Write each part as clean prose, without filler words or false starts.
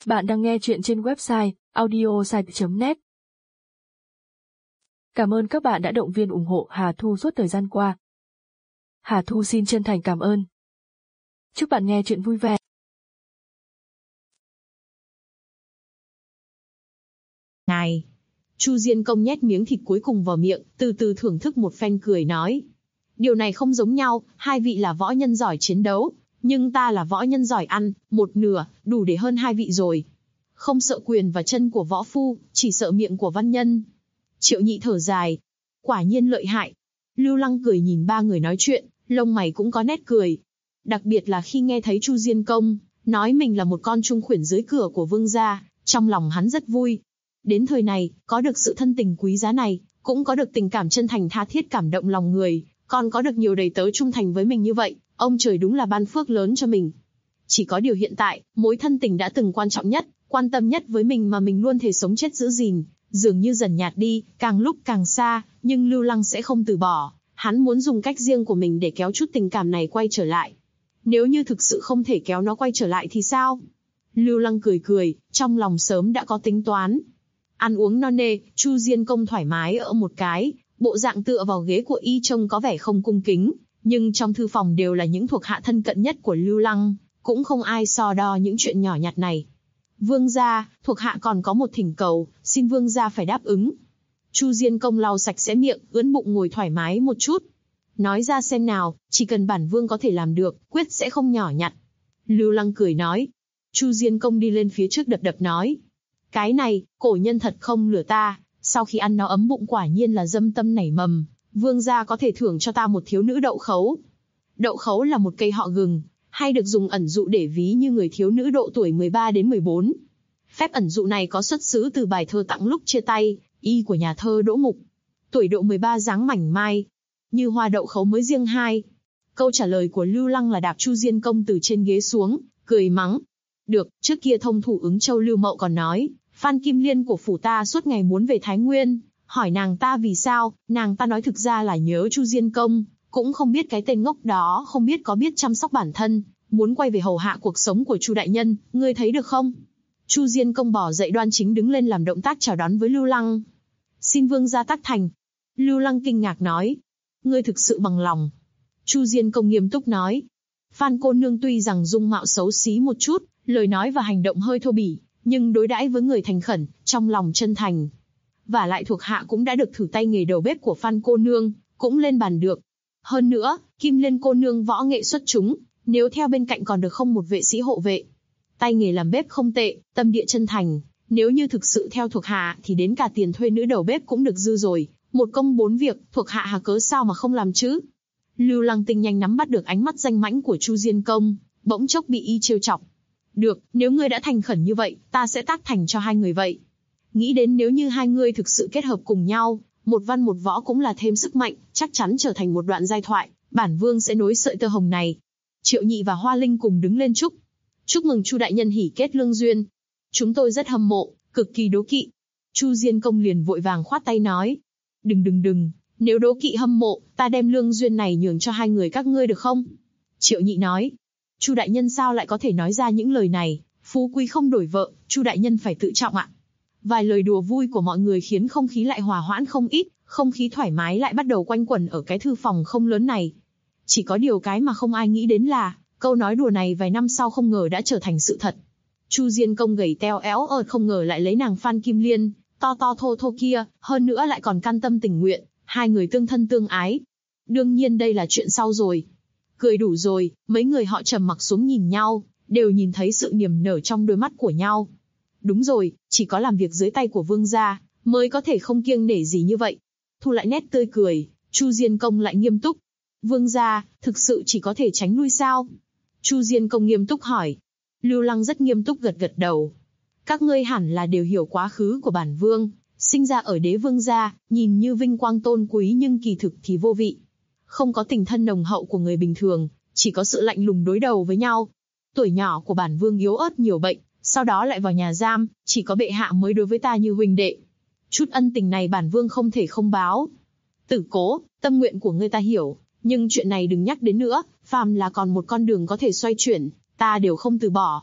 Bạn đang nghe chuyện trên website audiosite.net. Cảm ơn các bạn đã động viên ủng hộ Hà Thu suốt thời gian qua. Hà Thu xin chân thành cảm ơn. Chúc bạn nghe chuyện vui vẻ. Ngài. Chu Diên Công nhét miếng thịt cuối cùng vào miệng, từ từ thưởng thức một phen cười nói. Điều này không giống nhau, hai vị là võ nhân giỏi chiến đấu, nhưng ta là võ nhân giỏi ăn, một nửa, đủ để hơn hai vị rồi. Không sợ quyền và chân của võ phu, chỉ sợ miệng của văn nhân. Triệu Nhị thở dài. Quả nhiên lợi hại. Lưu Lăng cười nhìn ba người nói chuyện, lông mày cũng có nét cười. Đặc biệt là khi nghe thấy Chu Diên Công nói mình là một con trung khuyển dưới cửa của vương gia, trong lòng hắn rất vui. Đến thời này, có được sự thân tình quý giá này, cũng có được tình cảm chân thành tha thiết cảm động lòng người, còn có được nhiều đầy tớ trung thành với mình như vậy, ông trời đúng là ban phước lớn cho mình. Chỉ có điều hiện tại, mối thân tình đã từng quan trọng nhất, quan tâm nhất với mình mà mình luôn thề sống chết giữ gìn, dường như dần nhạt đi, càng lúc càng xa, nhưng Lưu Lăng sẽ không từ bỏ, hắn muốn dùng cách riêng của mình để kéo chút tình cảm này quay trở lại. Nếu như thực sự không thể kéo nó quay trở lại thì sao? Lưu Lăng cười cười, trong lòng sớm đã có tính toán. Ăn uống no nê, Chu Diên Công thoải mái ở một cái, bộ dạng tựa vào ghế của y trông có vẻ không cung kính, nhưng trong thư phòng đều là những thuộc hạ thân cận nhất của Lưu Lăng, cũng không ai so đo những chuyện nhỏ nhặt này. Vương gia, thuộc hạ còn có một thỉnh cầu, xin vương gia phải đáp ứng. Chu Diên Công lau sạch sẽ miệng, ưỡn bụng ngồi thoải mái một chút. Nói ra xem nào, chỉ cần bản vương có thể làm được, quyết sẽ không nhỏ nhặt. Lưu Lăng cười nói. Chu Diên Công đi lên phía trước đập đập nói. Cái này, cổ nhân thật không lừa ta, sau khi ăn nó ấm bụng quả nhiên là dâm tâm nảy mầm, vương gia có thể thưởng cho ta một thiếu nữ đậu khấu. Đậu khấu là một cây họ gừng, hay được dùng ẩn dụ để ví như người thiếu nữ độ tuổi 13 đến 14. Phép ẩn dụ này có xuất xứ từ bài thơ Tặng lúc chia tay, y của nhà thơ Đỗ Mục. Tuổi độ 13 dáng mảnh mai, như hoa đậu khấu mới riêng hai. Câu trả lời của Lưu Lăng là đạp Chu Diên Công từ trên ghế xuống, cười mắng. Được, trước kia thông thủ Ứng Châu Lưu Mậu còn nói, Phan Kim Liên của phủ ta suốt ngày muốn về Thái Nguyên, hỏi nàng ta vì sao, nàng ta nói thực ra là nhớ Chu Diên Công, cũng không biết cái tên ngốc đó không biết có biết chăm sóc bản thân, muốn quay về hầu hạ cuộc sống của Chu đại nhân, ngươi thấy được không? Chu Diên Công bỏ dậy đoan chính đứng lên làm động tác chào đón với Lưu Lăng. Xin vương gia tác thành. Lưu Lăng kinh ngạc nói. Ngươi thực sự bằng lòng. Chu Diên Công nghiêm túc nói. Phan cô nương tuy rằng dung mạo xấu xí một chút, lời nói và hành động hơi thô bỉ, nhưng đối đãi với người thành khẩn, trong lòng chân thành. Và lại thuộc hạ cũng đã được thử tay nghề đầu bếp của Phan cô nương, cũng lên bàn được. Hơn nữa, Kim Liên cô nương võ nghệ xuất chúng, nếu theo bên cạnh còn được không một vệ sĩ hộ vệ. Tay nghề làm bếp không tệ, tâm địa chân thành, nếu như thực sự theo thuộc hạ thì đến cả tiền thuê nữ đầu bếp cũng được dư rồi, một công bốn việc, thuộc hạ hà cớ sao mà không làm chứ? Lưu Lăng tinh nhanh nắm bắt được ánh mắt danh mãnh của Chu Diên Công, bỗng chốc bị y trêu chọc. Được, nếu ngươi đã thành khẩn như vậy, ta sẽ tác thành cho hai người vậy. Nghĩ đến nếu như hai người thực sự kết hợp cùng nhau, một văn một võ cũng là thêm sức mạnh, chắc chắn trở thành một đoạn giai thoại, bản vương sẽ nối sợi tơ hồng này. Triệu Nhị và Hoa Linh cùng đứng lên chúc. Chúc mừng Chu đại nhân hỉ kết lương duyên. Chúng tôi rất hâm mộ, cực kỳ đố kỵ. Chu Diên Công liền vội vàng khoát tay nói. Đừng, nếu đố kỵ hâm mộ, ta đem lương duyên này nhường cho hai người các ngươi được không? Triệu Nhị nói. Chu đại nhân sao lại có thể nói ra những lời này, phú quý không đổi vợ, Chu đại nhân phải tự trọng ạ. Vài lời đùa vui của mọi người khiến không khí lại hòa hoãn không ít, không khí thoải mái lại bắt đầu quanh quẩn ở cái thư phòng không lớn này. Chỉ có điều cái mà không ai nghĩ đến là, câu nói đùa này vài năm sau không ngờ đã trở thành sự thật. Chu Diên Công gầy teo éo ợt không ngờ lại lấy nàng Phan Kim Liên, to thô kia, hơn nữa lại còn can tâm tình nguyện, hai người tương thân tương ái. Đương nhiên đây là chuyện sau rồi. Cười đủ rồi, mấy người họ trầm mặc xuống nhìn nhau, đều nhìn thấy sự niềm nở trong đôi mắt của nhau. Đúng rồi, chỉ có làm việc dưới tay của vương gia, mới có thể không kiêng nể gì như vậy. Thu lại nét tươi cười, Chu Diên Công lại nghiêm túc. Vương gia, thực sự chỉ có thể tránh lui sao? Chu Diên Công nghiêm túc hỏi. Lưu Lăng rất nghiêm túc gật đầu. Các ngươi hẳn là đều hiểu quá khứ của bản vương, sinh ra ở đế vương gia, nhìn như vinh quang tôn quý nhưng kỳ thực thì vô vị. Không có tình thân nồng hậu của người bình thường, chỉ có sự lạnh lùng đối đầu với nhau. Tuổi nhỏ của bản vương yếu ớt nhiều bệnh, sau đó lại vào nhà giam, chỉ có bệ hạ mới đối với ta như huynh đệ. Chút ân tình này bản vương không thể không báo. Tử Cố, tâm nguyện của ngươi ta hiểu, nhưng chuyện này đừng nhắc đến nữa, phàm là còn một con đường có thể xoay chuyển, ta đều không từ bỏ.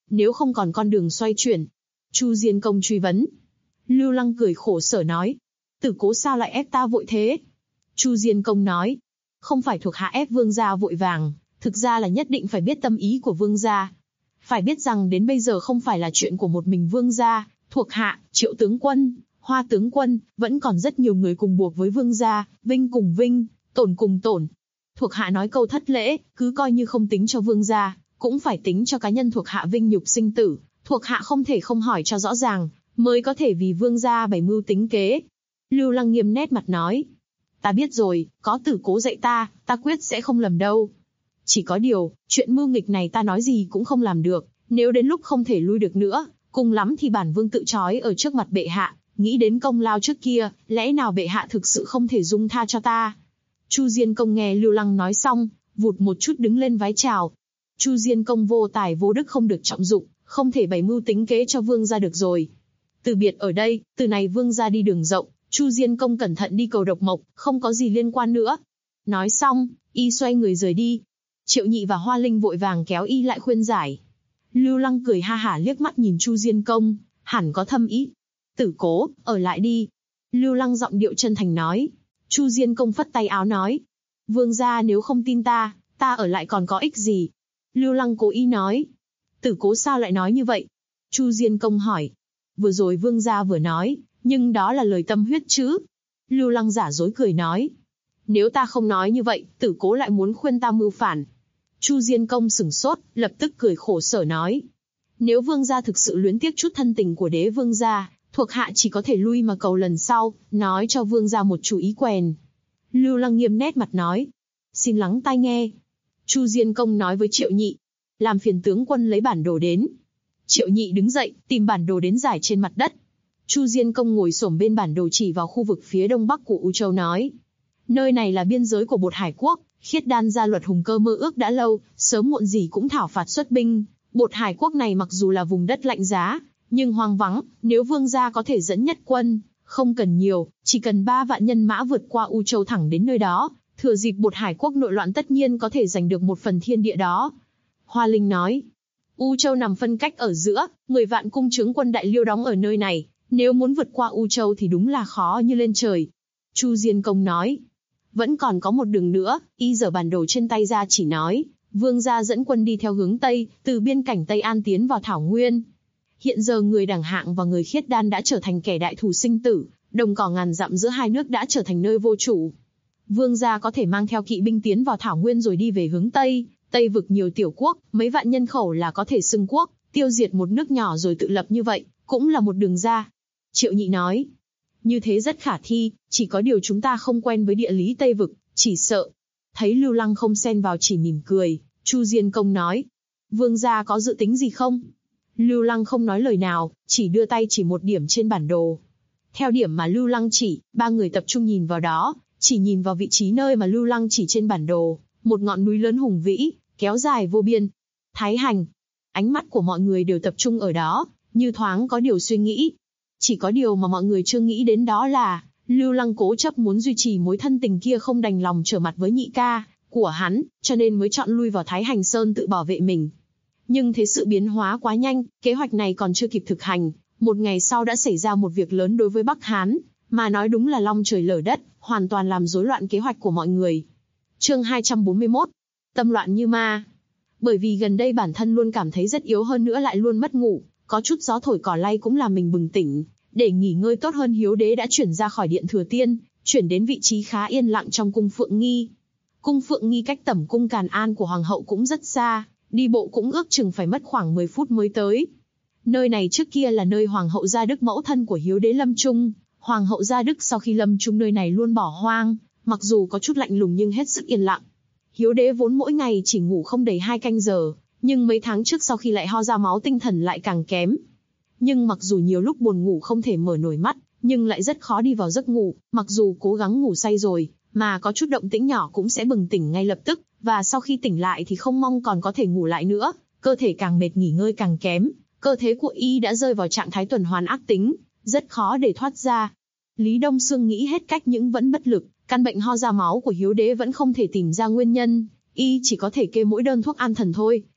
nếu không còn con đường xoay chuyển. Chu Diên Công truy vấn. Lưu Lăng cười khổ sở nói. Tử Cố sao lại ép ta vội thế? Chu Diên Công nói. Không phải thuộc hạ ép vương gia vội vàng, thực ra là nhất định phải biết tâm ý của vương gia. Phải biết rằng đến bây giờ không phải là chuyện của một mình vương gia, thuộc hạ, Triệu tướng quân, Hoa tướng quân, vẫn còn rất nhiều người cùng buộc với vương gia, vinh cùng vinh, tổn cùng tổn. Thuộc hạ nói câu thất lễ, cứ coi như không tính cho vương gia, cũng phải tính cho cá nhân thuộc hạ vinh nhục sinh tử, thuộc hạ không thể không hỏi cho rõ ràng, mới có thể vì vương gia bày mưu tính kế. Lưu Lăng nghiêm nét mặt nói. Ta biết rồi, có Tử Cố dạy ta quyết sẽ không lầm đâu. Chỉ có điều, chuyện mưu nghịch này ta nói gì cũng không làm được, nếu đến lúc không thể lui được nữa, cùng lắm thì bản vương tự trói ở trước mặt bệ hạ, nghĩ đến công lao trước kia, lẽ nào bệ hạ thực sự không thể dung tha cho ta? Chu Diên Công nghe Lưu Lăng nói xong, vụt một chút đứng lên vái chào. Chu Diên Công vô tài vô đức không được trọng dụng, không thể bày mưu tính kế cho vương gia được rồi. Từ biệt ở đây, từ này vương gia đi đường rộng, Chu Diên Công cẩn thận đi cầu độc mộc, không có gì liên quan nữa. Nói xong, y xoay người rời đi. Triệu Nhị và Hoa Linh vội vàng kéo y lại khuyên giải. Lưu Lăng cười ha hả liếc mắt nhìn Chu Diên Công, hẳn có thâm ý. Tử Cố, ở lại đi. Lưu Lăng giọng điệu chân thành nói. Chu Diên Công phất tay áo nói. Vương gia nếu không tin ta ở lại còn có ích gì? Lưu Lăng cố ý nói. Tử Cố sao lại nói như vậy? Chu Diên Công hỏi. Vừa rồi vương gia vừa nói, nhưng đó là lời tâm huyết chứ. Lưu Lăng giả dối cười nói. Nếu ta không nói như vậy, Tử Cố lại muốn khuyên ta mưu phản. Chu Diên Công sửng sốt, lập tức cười khổ sở nói. Nếu vương gia thực sự luyến tiếc chút thân tình của đế vương gia, thuộc hạ chỉ có thể lui mà cầu lần sau, nói cho vương gia một chủ ý quèn. Lưu Lăng nghiêm nét mặt nói. Xin lắng tai nghe. Chu Diên Công nói với Triệu Nhị. Làm phiền tướng quân lấy bản đồ đến. Triệu Nhị đứng dậy, tìm bản đồ đến rải trên mặt đất. Chu Diên Công ngồi xổm bên bản đồ chỉ vào khu vực phía đông bắc của U Châu nói. Nơi này là biên giới của Bột Hải Quốc, Khiết Đan gia luật hùng cơ mơ ước đã lâu, sớm muộn gì cũng thảo phạt xuất binh. Bột Hải Quốc này mặc dù là vùng đất lạnh giá, nhưng hoang vắng, nếu vương gia có thể dẫn nhất quân, không cần nhiều, chỉ cần 3 vạn nhân mã vượt qua U Châu thẳng đến nơi đó, thừa dịp Bột Hải Quốc nội loạn tất nhiên có thể giành được một phần thiên địa đó. Hoa Linh nói. U Châu nằm phân cách ở giữa, 10 vạn cung chướng quân Đại Liêu đóng ở nơi này, nếu muốn vượt qua U Châu thì đúng là khó như lên trời. Chu Diên Công nói. Vẫn còn có một đường nữa, y giở bản đồ trên tay ra chỉ nói, vương gia dẫn quân đi theo hướng Tây, từ biên cảnh Tây An tiến vào Thảo Nguyên. Hiện giờ người Đẳng Hạng và người Khiết Đan đã trở thành kẻ đại thù sinh tử, đồng cỏ ngàn dặm giữa hai nước đã trở thành nơi vô chủ. Vương gia có thể mang theo kỵ binh tiến vào Thảo Nguyên rồi đi về hướng Tây, Tây vực nhiều tiểu quốc, mấy vạn nhân khẩu là có thể xưng quốc, tiêu diệt một nước nhỏ rồi tự lập như vậy, cũng là một đường ra. Triệu Nhị nói. Như thế rất khả thi, chỉ có điều chúng ta không quen với địa lý Tây vực, chỉ sợ. Thấy Lưu Lăng không xen vào chỉ mỉm cười, Chu Diên Công nói. Vương gia có dự tính gì không? Lưu Lăng không nói lời nào, chỉ đưa tay chỉ một điểm trên bản đồ. Theo điểm mà Lưu Lăng chỉ, 3 người tập trung nhìn vào đó, chỉ nhìn vào vị trí nơi mà Lưu Lăng chỉ trên bản đồ, một ngọn núi lớn hùng vĩ, kéo dài vô biên. Thái Hành. Ánh mắt của mọi người đều tập trung ở đó, như thoáng có điều suy nghĩ. Chỉ có điều mà mọi người chưa nghĩ đến đó là, Lưu Lăng cố chấp muốn duy trì mối thân tình kia không đành lòng trở mặt với nhị ca của hắn, cho nên mới chọn lui vào Thái Hành Sơn tự bảo vệ mình. Nhưng thế sự biến hóa quá nhanh, kế hoạch này còn chưa kịp thực hành, một ngày sau đã xảy ra một việc lớn đối với Bắc Hán, mà nói đúng là long trời lở đất, hoàn toàn làm rối loạn kế hoạch của mọi người. Chương 241. Tâm loạn như ma. Bởi vì gần đây bản thân luôn cảm thấy rất yếu hơn nữa lại luôn mất ngủ, có chút gió thổi cỏ lay cũng làm mình bừng tỉnh, để nghỉ ngơi tốt hơn Hiếu Đế đã chuyển ra khỏi điện Thừa Tiên, chuyển đến vị trí khá yên lặng trong cung Phượng Nghi. Cung Phượng Nghi cách tẩm cung Càn An của Hoàng hậu cũng rất xa, đi bộ cũng ước chừng phải mất khoảng 10 phút mới tới. Nơi này trước kia là nơi Hoàng hậu Gia Đức mẫu thân của Hiếu Đế lâm chung, Hoàng hậu Gia Đức sau khi lâm chung nơi này luôn bỏ hoang, mặc dù có chút lạnh lùng nhưng hết sức yên lặng. Hiếu Đế vốn mỗi ngày chỉ ngủ không đầy 2 canh giờ, nhưng mấy tháng trước sau khi lại ho ra máu tinh thần lại càng kém. Nhưng mặc dù nhiều lúc buồn ngủ không thể mở nổi mắt, nhưng lại rất khó đi vào giấc ngủ, mặc dù cố gắng ngủ say rồi, mà có chút động tĩnh nhỏ cũng sẽ bừng tỉnh ngay lập tức, và sau khi tỉnh lại thì không mong còn có thể ngủ lại nữa, cơ thể càng mệt nghỉ ngơi càng kém, cơ thể của y đã rơi vào trạng thái tuần hoàn ác tính, rất khó để thoát ra. Lý Đông Xương nghĩ hết cách nhưng vẫn bất lực, căn bệnh ho ra máu của Hiếu Đế vẫn không thể tìm ra nguyên nhân, y chỉ có thể kê mỗi đơn thuốc an thần thôi,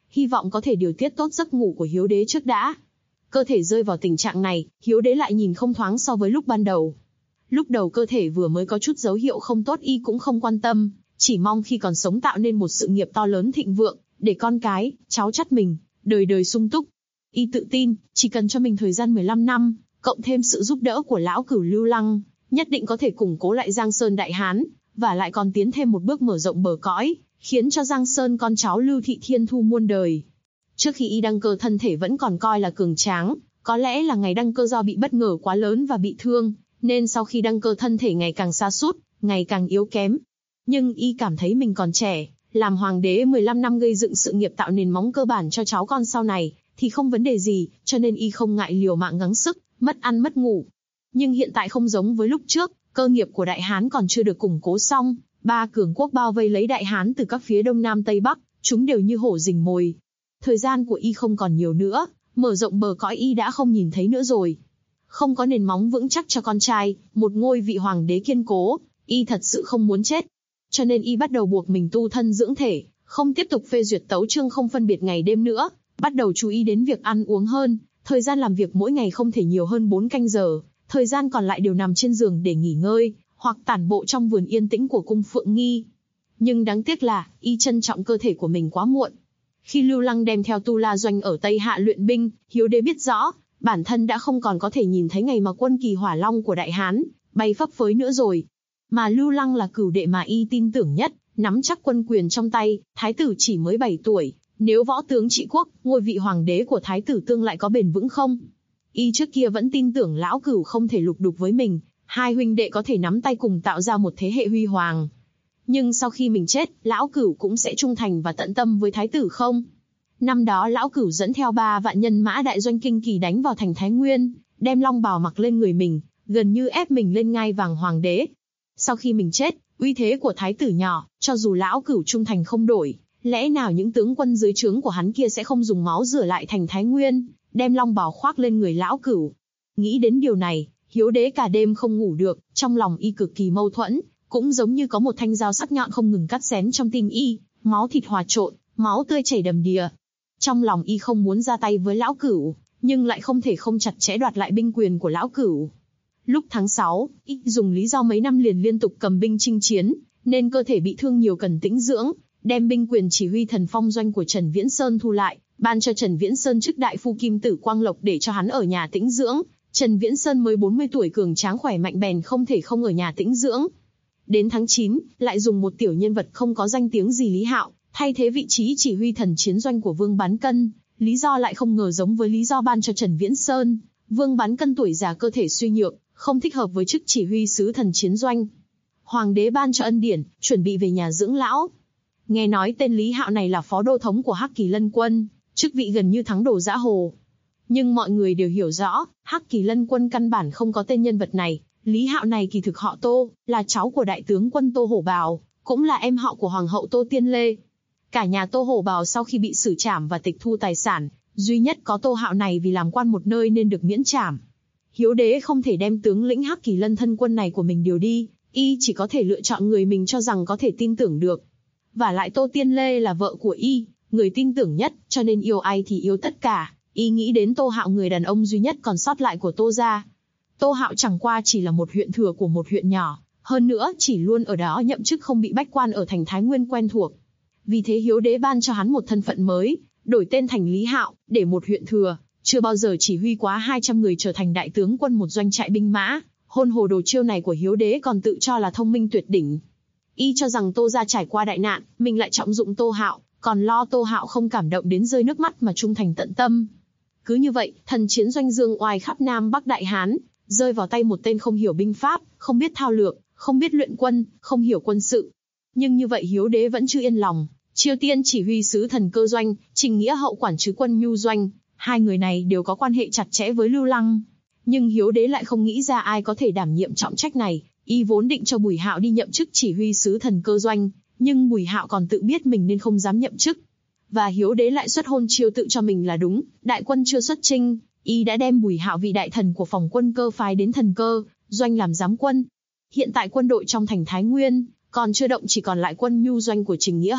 hy vọng có thể điều tiết tốt giấc ngủ của Hiếu Đế trước đã. Cơ thể rơi vào tình trạng này, Hiếu Đế lại nhìn không thoáng so với lúc ban đầu. Lúc đầu cơ thể vừa mới có chút dấu hiệu không tốt y cũng không quan tâm, chỉ mong khi còn sống tạo nên một sự nghiệp to lớn thịnh vượng, để con cái, cháu chắt mình, đời đời sung túc. Y tự tin, chỉ cần cho mình thời gian 15 năm, cộng thêm sự giúp đỡ của lão cửu Lưu Lăng, nhất định có thể củng cố lại Giang Sơn Đại Hán, và lại còn tiến thêm một bước mở rộng bờ cõi, khiến cho Giang Sơn con cháu Lưu Thị thiên thu muôn đời. Trước khi y đăng cơ thân thể vẫn còn coi là cường tráng, có lẽ là ngày đăng cơ do bị bất ngờ quá lớn và bị thương, nên sau khi đăng cơ thân thể ngày càng sa sút, ngày càng yếu kém. Nhưng y cảm thấy mình còn trẻ, làm hoàng đế 15 năm gây dựng sự nghiệp tạo nền móng cơ bản cho cháu con sau này, thì không vấn đề gì, cho nên y không ngại liều mạng gắng sức, mất ăn mất ngủ. Nhưng hiện tại không giống với lúc trước, cơ nghiệp của Đại Hán còn chưa được củng cố xong, ba cường quốc bao vây lấy Đại Hán từ các phía đông nam tây bắc, chúng đều như hổ rình mồi. Thời gian của y không còn nhiều nữa, mở rộng bờ cõi y đã không nhìn thấy nữa rồi. Không có nền móng vững chắc cho con trai, một ngôi vị hoàng đế kiên cố, y thật sự không muốn chết. Cho nên y bắt đầu buộc mình tu thân dưỡng thể, không tiếp tục phê duyệt tấu chương không phân biệt ngày đêm nữa, bắt đầu chú ý đến việc ăn uống hơn, thời gian làm việc mỗi ngày không thể nhiều hơn 4 canh giờ, thời gian còn lại đều nằm trên giường để nghỉ ngơi, hoặc tản bộ trong vườn yên tĩnh của cung Phượng Nghi. Nhưng đáng tiếc là, y trân trọng cơ thể của mình quá muộn. Khi Lưu Lăng đem theo Tu La Doanh ở Tây Hạ luyện binh, Hiếu Đế biết rõ, bản thân đã không còn có thể nhìn thấy ngày mà quân kỳ hỏa long của Đại Hán bay phấp phới nữa rồi. Mà Lưu Lăng là cửu đệ mà y tin tưởng nhất, nắm chắc quân quyền trong tay, thái tử chỉ mới 7 tuổi, nếu võ tướng trị quốc, ngôi vị hoàng đế của thái tử tương lại có bền vững không? Y trước kia vẫn tin tưởng lão cửu không thể lục đục với mình, hai huynh đệ có thể nắm tay cùng tạo ra một thế hệ huy hoàng. Nhưng sau khi mình chết, lão cửu cũng sẽ trung thành và tận tâm với thái tử không? Năm đó lão cửu dẫn theo 3 vạn nhân mã đại doanh kinh kỳ đánh vào thành Thái Nguyên, đem long bào mặc lên người mình, gần như ép mình lên ngai vàng hoàng đế. Sau khi mình chết, uy thế của thái tử nhỏ, cho dù lão cửu trung thành không đổi, lẽ nào những tướng quân dưới trướng của hắn kia sẽ không dùng máu rửa lại thành Thái Nguyên, đem long bào khoác lên người lão cửu? Nghĩ đến điều này, Hiếu Đế cả đêm không ngủ được, trong lòng y cực kỳ mâu thuẫn, cũng giống như có một thanh dao sắc nhọn không ngừng cắt xén trong tim y, máu thịt hòa trộn, máu tươi chảy đầm đìa. Trong lòng y không muốn ra tay với lão cửu, nhưng lại không thể không chặt chẽ đoạt lại binh quyền của lão cửu. Lúc tháng 6, y dùng lý do mấy năm liền liên tục cầm binh chinh chiến, nên cơ thể bị thương nhiều cần tĩnh dưỡng, đem binh quyền chỉ huy Thần Phong doanh của Trần Viễn Sơn thu lại, ban cho Trần Viễn Sơn chức đại phu Kim Tử Quang Lộc để cho hắn ở nhà tĩnh dưỡng. Trần Viễn Sơn mới 40 tuổi cường tráng khỏe mạnh bèn không thể không ở nhà tĩnh dưỡng. Đến tháng 9, lại dùng một tiểu nhân vật không có danh tiếng gì Lý Hạo, thay thế vị trí chỉ huy thần chiến doanh của Vương Bán Cân, lý do lại không ngờ giống với lý do ban cho Trần Viễn Sơn. Vương Bán Cân tuổi già cơ thể suy nhược, không thích hợp với chức chỉ huy sứ thần chiến doanh. Hoàng đế ban cho ân điển, chuẩn bị về nhà dưỡng lão. Nghe nói tên Lý Hạo này là phó đô thống của Hắc Kỳ Lân quân, chức vị gần như thắng đồ giã hồ. Nhưng mọi người đều hiểu rõ, Hắc Kỳ Lân quân căn bản không có tên nhân vật này. Lý Hạo này kỳ thực họ Tô, là cháu của đại tướng quân Tô Hổ Bào, cũng là em họ của hoàng hậu Tô Tiên Lê. Cả nhà Tô Hổ Bào sau khi bị xử trảm và tịch thu tài sản, duy nhất có Tô Hạo này vì làm quan một nơi nên được miễn trảm. Hiếu Đế không thể đem tướng lĩnh Hắc Kỳ Lân thân quân này của mình điều đi, y chỉ có thể lựa chọn người mình cho rằng có thể tin tưởng được. Và lại Tô Tiên Lê là vợ của y, người tin tưởng nhất, cho nên yêu ai thì yêu tất cả. Y nghĩ đến Tô Hạo người đàn ông duy nhất còn sót lại của Tô gia. Tô Hạo chẳng qua chỉ là một huyện thừa của một huyện nhỏ, hơn nữa chỉ luôn ở đó nhậm chức không bị bách quan ở thành Thái Nguyên quen thuộc. Vì thế Hiếu Đế ban cho hắn một thân phận mới, đổi tên thành Lý Hạo, để một huyện thừa, chưa bao giờ chỉ huy quá 200 người trở thành đại tướng quân một doanh trại binh mã. Hôn hồ đồ chiêu này của Hiếu Đế còn tự cho là thông minh tuyệt đỉnh. Y cho rằng Tô gia trải qua đại nạn, mình lại trọng dụng Tô Hạo, còn lo Tô Hạo không cảm động đến rơi nước mắt mà trung thành tận tâm. Cứ như vậy, thần chiến doanh dương oai khắp Nam Bắc Đại Hán, rơi vào tay một tên không hiểu binh pháp, không biết thao lược, không biết luyện quân, không hiểu quân sự. Nhưng như vậy Hiếu Đế vẫn chưa yên lòng, Triều Tiên chỉ huy sứ Thần Cơ doanh, Trình Nghĩa Hậu quản trứ quân Nhu doanh, hai người này đều có quan hệ chặt chẽ với Lưu Lăng. Nhưng Hiếu Đế lại không nghĩ ra ai có thể đảm nhiệm trọng trách này, y vốn định cho Bùi Hạo đi nhậm chức chỉ huy sứ Thần Cơ doanh, nhưng Bùi Hạo còn tự biết mình nên không dám nhậm chức. Và Hiếu Đế lại xuất hôn chiêu tự cho mình là đúng, đại quân chưa xuất chinh, y đã đem Bùi Hạo vị đại thần của phòng quân cơ phái đến Thần Cơ doanh làm giám quân. Hiện tại quân đội trong thành Thái Nguyên còn chưa động, chỉ còn lại quân Nhu doanh của Trình Nghĩa Hậu,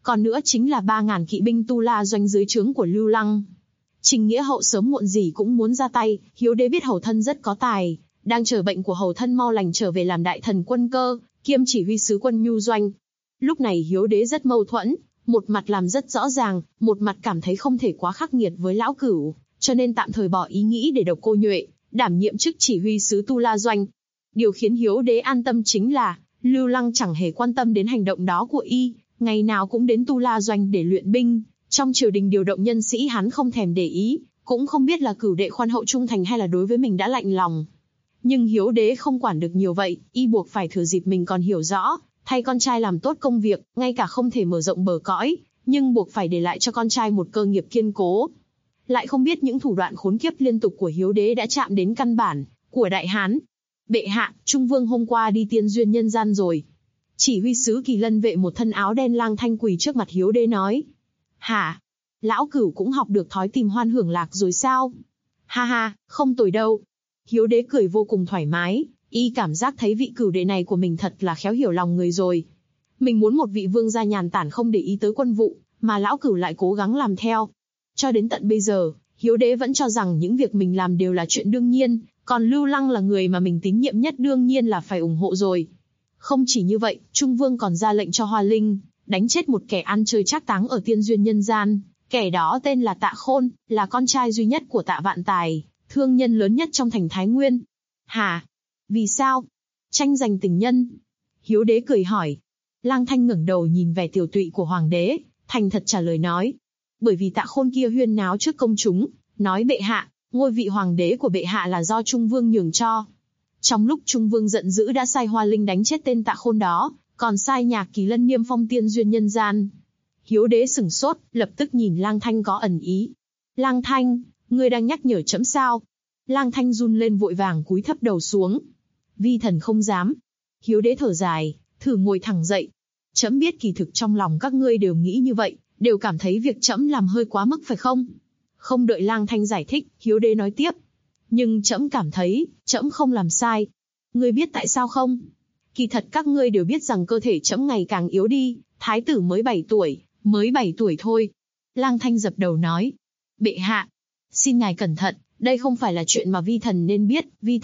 còn nữa chính là 3.000 kỵ binh tu la doanh dưới trướng của Lưu Lăng. Trình Nghĩa Hậu sớm muộn gì cũng muốn ra tay, Hiếu Đế biết hầu thân rất có tài, đang chờ bệnh của hầu thân mau lành trở về làm đại thần quân cơ, kiêm chỉ huy sứ quân nhu doanh. Lúc này Hiếu Đế rất mâu thuẫn, một mặt làm rất rõ ràng, một mặt cảm thấy không thể quá khắc nghiệt với Lão Cửu, cho nên tạm thời bỏ ý nghĩ để Độc Cô Nhuệ đảm nhiệm chức chỉ huy sứ tu la doanh. Điều khiến Hiếu Đế an tâm chính là Lưu Lăng chẳng hề quan tâm đến hành động đó của y, ngày nào cũng đến tu la doanh để luyện binh. Trong triều đình điều động nhân sĩ hắn không thèm để ý, cũng không biết là Cửu đệ khoan hậu trung thành hay là đối với mình đã lạnh lòng. Nhưng Hiếu Đế không quản được nhiều vậy, y buộc phải thừa dịp mình còn hiểu rõ, thay con trai làm tốt công việc, ngay cả không thể mở rộng bờ cõi, nhưng buộc phải để lại cho con trai một cơ nghiệp kiên cố. Lại không biết những thủ đoạn khốn kiếp liên tục của Hiếu Đế đã chạm đến căn bản của Đại Hán. Bệ hạ, Trung Vương hôm qua đi tiên duyên nhân gian rồi. Chỉ huy sứ Kỳ Lân vệ một thân áo đen Lang Thanh quỳ trước mặt Hiếu Đế nói. Hả? Lão Cửu cũng học được thói tìm hoan hưởng lạc rồi sao? Ha ha, không tồi đâu. Hiếu Đế cười vô cùng thoải mái, y cảm giác thấy vị Cửu đệ này của mình thật là khéo hiểu lòng người rồi. Mình muốn một vị vương gia nhàn tản không để ý tới quân vụ, mà Lão Cửu lại cố gắng làm theo. Cho đến tận bây giờ, Hiếu Đế vẫn cho rằng những việc mình làm đều là chuyện đương nhiên, còn Lưu Lăng là người mà mình tín nhiệm nhất, đương nhiên là phải ủng hộ rồi. Không chỉ như vậy, Trung Vương còn ra lệnh cho Hoa Linh đánh chết một kẻ ăn chơi trác táng ở tiên duyên nhân gian. Kẻ đó tên là Tạ Khôn, là con trai duy nhất của Tạ Vạn Tài, thương nhân lớn nhất trong thành Thái Nguyên. Hả? Vì sao? Tranh giành tình nhân? Hiếu Đế cười hỏi. Lang Thanh ngẩng đầu nhìn vẻ tiều tụy của Hoàng đế, thành thật trả lời nói. Bởi vì Tạ Khôn kia huyên náo trước công chúng, nói bệ hạ, ngôi vị hoàng đế của bệ hạ là do Trung Vương nhường cho. Trong lúc Trung Vương giận dữ đã sai Hoa Linh đánh chết tên Tạ Khôn đó, còn sai nhạc Kỳ Lân niêm phong tiên duyên nhân gian. Hiếu Đế sửng sốt, lập tức nhìn Lang Thanh có ẩn ý. Lang Thanh, ngươi đang nhắc nhở trẫm sao? Lang Thanh run lên vội vàng cúi thấp đầu xuống. Vi thần không dám. Hiếu Đế thở dài, thử ngồi thẳng dậy. Trẫm biết kỳ thực trong lòng các ngươi đều nghĩ như vậy, đều cảm thấy việc trẫm làm hơi quá mức phải không? Không đợi Lang Thanh giải thích, Hiếu Đế nói tiếp. Nhưng trẫm cảm thấy, trẫm không làm sai. Ngươi biết tại sao không? Kỳ thật các ngươi đều biết rằng cơ thể trẫm ngày càng yếu đi, thái tử mới 7 tuổi, mới 7 tuổi thôi. Lang Thanh dập đầu nói. Bệ hạ, xin ngài cẩn thận, đây không phải là chuyện mà vi thần nên biết, vi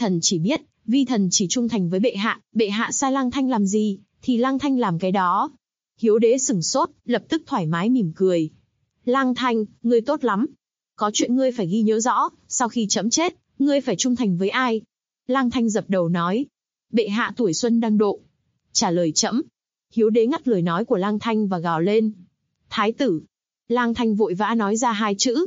thần chỉ trung thành với bệ hạ sai Lang Thanh làm gì, thì Lang Thanh làm cái đó. Hiếu Đế sửng sốt, lập tức thoải mái mỉm cười. Lang Thanh, ngươi tốt lắm. Có chuyện ngươi phải ghi nhớ rõ, sau khi trẫm chết, ngươi phải trung thành với ai? Lang Thanh dập đầu nói. Bệ hạ tuổi xuân đang độ. Trả lời trẫm. Hiếu Đế ngắt lời nói của Lang Thanh và gào lên. Thái tử. Lang Thanh vội vã nói ra 2 chữ.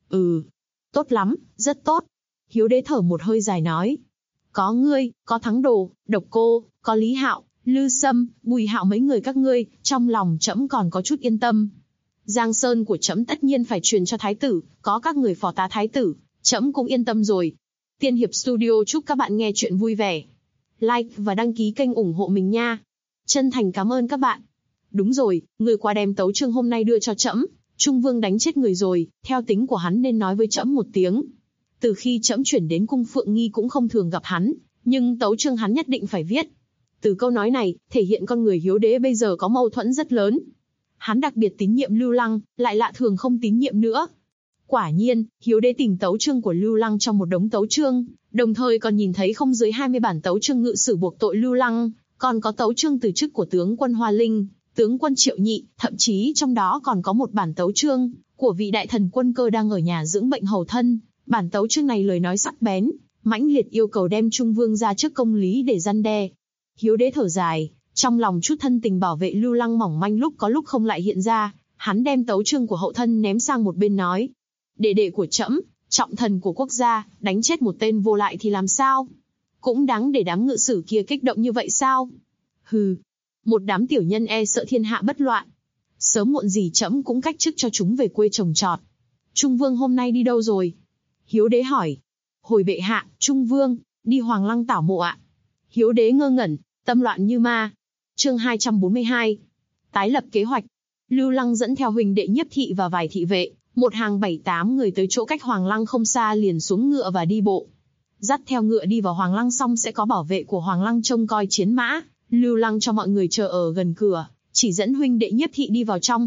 Tốt lắm, rất tốt. Hiếu Đế thở một hơi dài nói. Có ngươi, có Thắng Đồ, Độc Cô, có Lý Hạo, Lư Sâm, Bùi Hạo mấy người các ngươi, trong lòng trẫm còn có chút yên tâm. Giang Sơn của trẫm tất nhiên phải truyền cho thái tử, có các người phò tá thái tử, trẫm cũng yên tâm rồi. Tiên Hiệp Studio chúc các bạn nghe chuyện vui vẻ. Like và đăng ký kênh ủng hộ mình nha. Chân thành cảm ơn các bạn. Đúng rồi, người qua đem tấu chương hôm nay đưa cho trẫm. Trung Vương đánh chết người rồi, theo tính của hắn nên nói với trẫm một tiếng. Từ khi trẫm chuyển đến cung Phượng Nghi cũng không thường gặp hắn, nhưng tấu chương hắn nhất định phải viết. Từ câu nói này, thể hiện con người Hiếu Đế bây giờ có mâu thuẫn rất lớn. Hắn đặc biệt tín nhiệm Lưu Lăng, lại lạ thường không tín nhiệm nữa. Quả nhiên, Hiếu Đế tìm tấu chương của Lưu Lăng trong một đống tấu chương, đồng thời còn nhìn thấy không dưới 20 bản tấu chương ngự sử buộc tội Lưu Lăng, còn có tấu chương từ chức của tướng quân Hoa Linh, tướng quân Triệu Nhị, thậm chí trong đó còn có một bản tấu chương của vị đại thần quân cơ đang ở nhà dưỡng bệnh hầu thân. Bản tấu chương này lời nói sắc bén, mãnh liệt yêu cầu đem Trung Vương ra trước công lý để răn đe. Hiếu Đế thở dài, trong lòng chút thân tình bảo vệ Lưu Lăng mỏng manh lúc có lúc không lại hiện ra, hắn đem tấu chương của hậu thân ném sang một bên nói. Đệ đệ của trẫm, trọng thần của quốc gia, đánh chết một tên vô lại thì làm sao? Cũng đáng để đám ngự sử kia kích động như vậy sao? Hừ, một đám tiểu nhân e sợ thiên hạ bất loạn. Sớm muộn gì trẫm cũng cách chức cho chúng về quê trồng trọt. Trung Vương hôm nay đi đâu rồi? Hiếu Đế hỏi. Hồi bệ hạ, Trung Vương, đi Hoàng Lăng tảo mộ ạ. Hiếu Đế ngơ ngẩn, tâm loạn như ma. Chương 242. Tái lập kế hoạch. Lưu Lăng dẫn theo huynh đệ Nhiếp Thị và vài thị vệ, một hàng 7-8 người tới chỗ cách Hoàng Lăng không xa liền xuống ngựa và đi bộ. Dắt theo ngựa đi vào Hoàng Lăng xong sẽ có bảo vệ của Hoàng Lăng trông coi chiến mã. Lưu Lăng cho mọi người chờ ở gần cửa, chỉ dẫn huynh đệ Nhiếp Thị đi vào trong,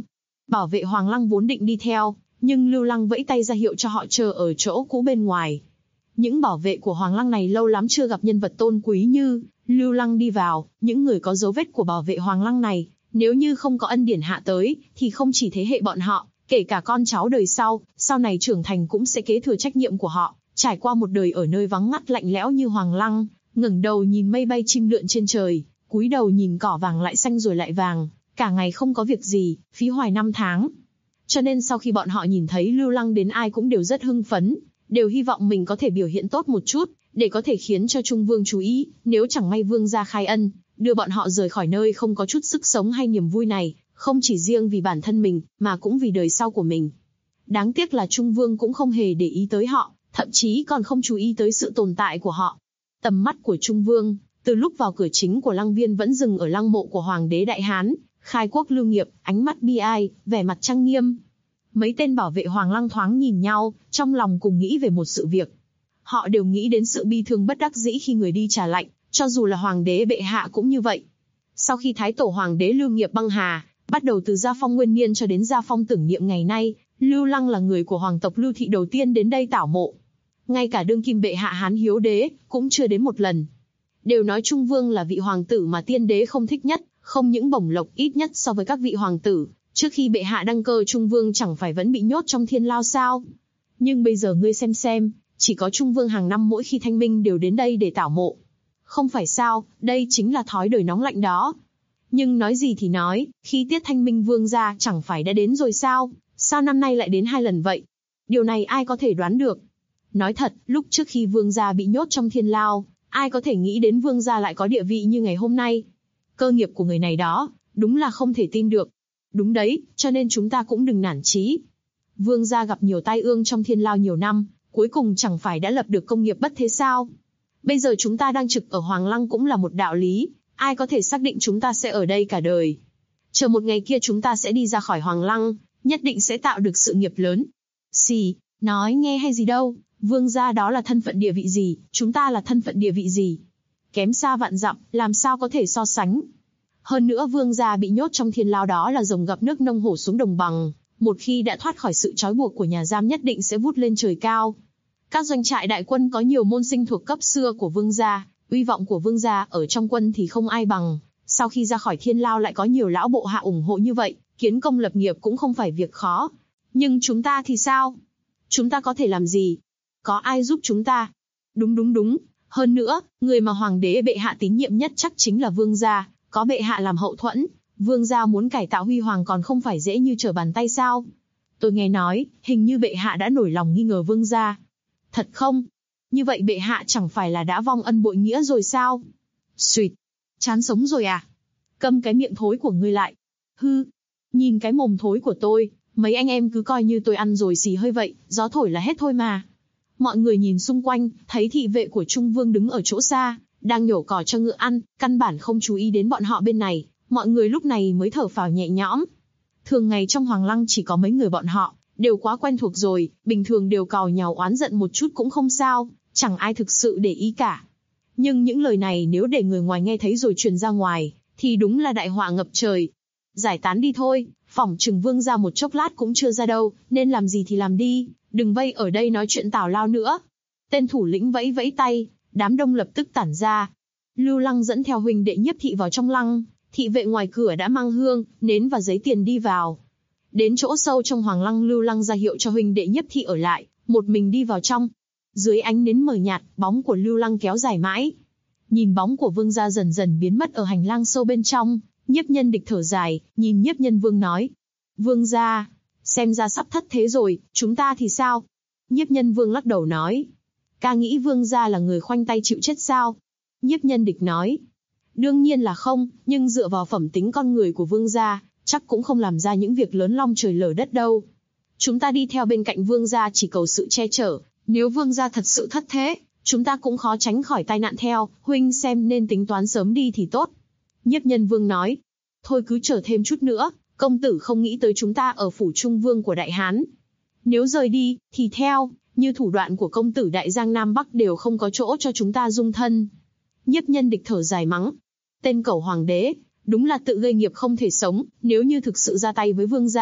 Bảo vệ Hoàng Lăng vốn định đi theo, nhưng Lưu Lăng vẫy tay ra hiệu cho họ chờ ở chỗ cũ bên ngoài. Những bảo vệ của Hoàng Lăng này lâu lắm chưa gặp nhân vật tôn quý như Lưu Lăng đi vào, những người có dấu vết của bảo vệ Hoàng Lăng này, nếu như không có ân điển hạ tới, thì không chỉ thế hệ bọn họ, kể cả con cháu đời sau này trưởng thành cũng sẽ kế thừa trách nhiệm của họ, trải qua một đời ở nơi vắng ngắt lạnh lẽo như Hoàng Lăng, ngẩng đầu nhìn mây bay chim lượn trên trời, cúi đầu nhìn cỏ vàng lại xanh rồi lại vàng, cả ngày không có việc gì, phí hoài năm tháng. Cho nên sau khi bọn họ nhìn thấy Lưu Lăng đến ai cũng đều rất hưng phấn, đều hy vọng mình có thể biểu hiện tốt một chút, để có thể khiến cho Trung Vương chú ý, nếu chẳng may Vương gia khai ân, đưa bọn họ rời khỏi nơi không có chút sức sống hay niềm vui này, không chỉ riêng vì bản thân mình, mà cũng vì đời sau của mình. Đáng tiếc là Trung Vương cũng không hề để ý tới họ, thậm chí còn không chú ý tới sự tồn tại của họ. Tầm mắt của Trung Vương, từ lúc vào cửa chính của Lăng Viên vẫn dừng ở lăng mộ của Hoàng đế Đại Hán, khai quốc lưu nghiệp, ánh mắt bi ai, vẻ mặt trang nghiêm. Mấy tên bảo vệ Hoàng Lăng thoáng nhìn nhau, trong lòng cùng nghĩ về một sự việc. Họ đều nghĩ đến sự bi thương bất đắc dĩ khi người đi trả lệnh, cho dù là Hoàng đế bệ hạ cũng như vậy. Sau khi Thái tổ Hoàng đế Lưu Nghiệp băng hà, bắt đầu từ gia phong nguyên niên cho đến gia phong tưởng niệm ngày nay, Lưu Lăng là người của hoàng tộc Lưu Thị đầu tiên đến đây tảo mộ. Ngay cả đương kim bệ hạ Hán Hiếu đế cũng chưa đến một lần. Đều nói Trung Vương là vị hoàng tử mà tiên đế không thích nhất, không những bổng lộc ít nhất so với các vị hoàng tử. Trước khi bệ hạ đăng cơ Trung Vương chẳng phải vẫn bị nhốt trong thiên lao sao? Nhưng bây giờ ngươi xem, chỉ có Trung Vương hàng năm mỗi khi thanh minh đều đến đây để tảo mộ. Không phải sao, đây chính là thói đời nóng lạnh đó. Nhưng nói gì thì nói, khi tiết thanh minh Vương gia chẳng phải đã đến rồi sao? Sao năm nay lại đến 2 lần vậy? Điều này ai có thể đoán được? Nói thật, lúc trước khi Vương gia bị nhốt trong thiên lao, ai có thể nghĩ đến Vương gia lại có địa vị như ngày hôm nay? Cơ nghiệp của người này đó, đúng là không thể tin được. Đúng đấy, cho nên chúng ta cũng đừng nản chí. Vương gia gặp nhiều tai ương trong thiên lao nhiều năm, cuối cùng chẳng phải đã lập được công nghiệp bất thế sao? Bây giờ chúng ta đang trực ở Hoàng Lăng cũng là một đạo lý, ai có thể xác định chúng ta sẽ ở đây cả đời. Chờ một ngày kia chúng ta sẽ đi ra khỏi Hoàng Lăng, nhất định sẽ tạo được sự nghiệp lớn. Xì, nói nghe hay gì đâu, Vương gia đó là thân phận địa vị gì, chúng ta là thân phận địa vị gì? Kém xa vạn dặm, làm sao có thể so sánh? Hơn nữa Vương gia bị nhốt trong thiên lao đó là rồng gặp nước nông hổ xuống đồng bằng, một khi đã thoát khỏi sự trói buộc của nhà giam nhất định sẽ vút lên trời cao. Các doanh trại đại quân có nhiều môn sinh thuộc cấp xưa của Vương gia, uy vọng của Vương gia ở trong quân thì không ai bằng. Sau khi ra khỏi thiên lao lại có nhiều lão bộ hạ ủng hộ như vậy, kiến công lập nghiệp cũng không phải việc khó. Nhưng chúng ta thì sao? Chúng ta có thể làm gì? Có ai giúp chúng ta? Đúng. Hơn nữa, người mà Hoàng đế bệ hạ tín nhiệm nhất chắc chính là Vương gia. Có bệ hạ làm hậu thuẫn, Vương gia muốn cải tạo huy hoàng còn không phải dễ như trở bàn tay sao? Tôi nghe nói, hình như bệ hạ đã nổi lòng nghi ngờ Vương gia. Thật không? Như vậy bệ hạ chẳng phải là đã vong ân bội nghĩa rồi sao? Xuyệt, chán sống rồi à? Câm cái miệng thối của ngươi lại. Hư, nhìn cái mồm thối của tôi, mấy anh em cứ coi như tôi ăn rồi xì hơi vậy, gió thổi là hết thôi mà. Mọi người nhìn xung quanh, thấy thị vệ của Trung Vương đứng ở chỗ xa, đang nhổ cỏ cho ngựa ăn, căn bản không chú ý đến bọn họ bên này, mọi người lúc này mới thở phào nhẹ nhõm. Thường ngày trong Hoàng Lăng chỉ có mấy người bọn họ, đều quá quen thuộc rồi, bình thường đều càu nhàu oán giận một chút cũng không sao, chẳng ai thực sự để ý cả. Nhưng những lời này nếu để người ngoài nghe thấy rồi truyền ra ngoài, thì đúng là đại họa ngập trời. Giải tán đi thôi, phỏng chừng Vương ra một chốc lát cũng chưa ra đâu, nên làm gì thì làm đi, đừng vây ở đây nói chuyện tào lao nữa. Tên thủ lĩnh vẫy vẫy tay, đám đông lập tức tản ra. Lưu Lăng dẫn theo huynh đệ Nhiếp Thị vào trong lăng, thị vệ ngoài cửa đã mang hương, nến và giấy tiền đi vào. Đến chỗ sâu trong Hoàng Lăng, Lưu Lăng ra hiệu cho huynh đệ Nhiếp Thị ở lại, một mình đi vào trong. Dưới ánh nến mờ nhạt, bóng của Lưu Lăng kéo dài mãi. Nhìn bóng của Vương gia dần dần biến mất ở hành lang sâu bên trong, Nhiếp Nhân Địch thở dài, nhìn Nhiếp Nhân Vương nói: Vương gia, xem ra sắp thất thế rồi, chúng ta thì sao? Nhiếp Nhân Vương lắc đầu nói: Ca nghĩ Vương gia là người khoanh tay chịu chết sao? Nhiếp Nhân Địch nói: Đương nhiên là không, nhưng dựa vào phẩm tính con người của Vương gia, chắc cũng không làm ra những việc lớn long trời lở đất đâu. Chúng ta đi theo bên cạnh Vương gia chỉ cầu sự che chở, nếu Vương gia thật sự thất thế, chúng ta cũng khó tránh khỏi tai nạn theo, huynh xem nên tính toán sớm đi thì tốt. Nhiếp Nhân Vương nói: Thôi cứ chờ thêm chút nữa, công tử không nghĩ tới chúng ta ở phủ Trung Vương của Đại Hán. Nếu rời đi, thì theo, như thủ đoạn của công tử Đại Giang Nam Bắc đều không có chỗ cho chúng ta dung thân. Nhiếp Nhân Địch thở dài mắng: Tên cẩu hoàng đế, đúng là tự gây nghiệp không thể sống, nếu như thực sự ra tay với Vương gia,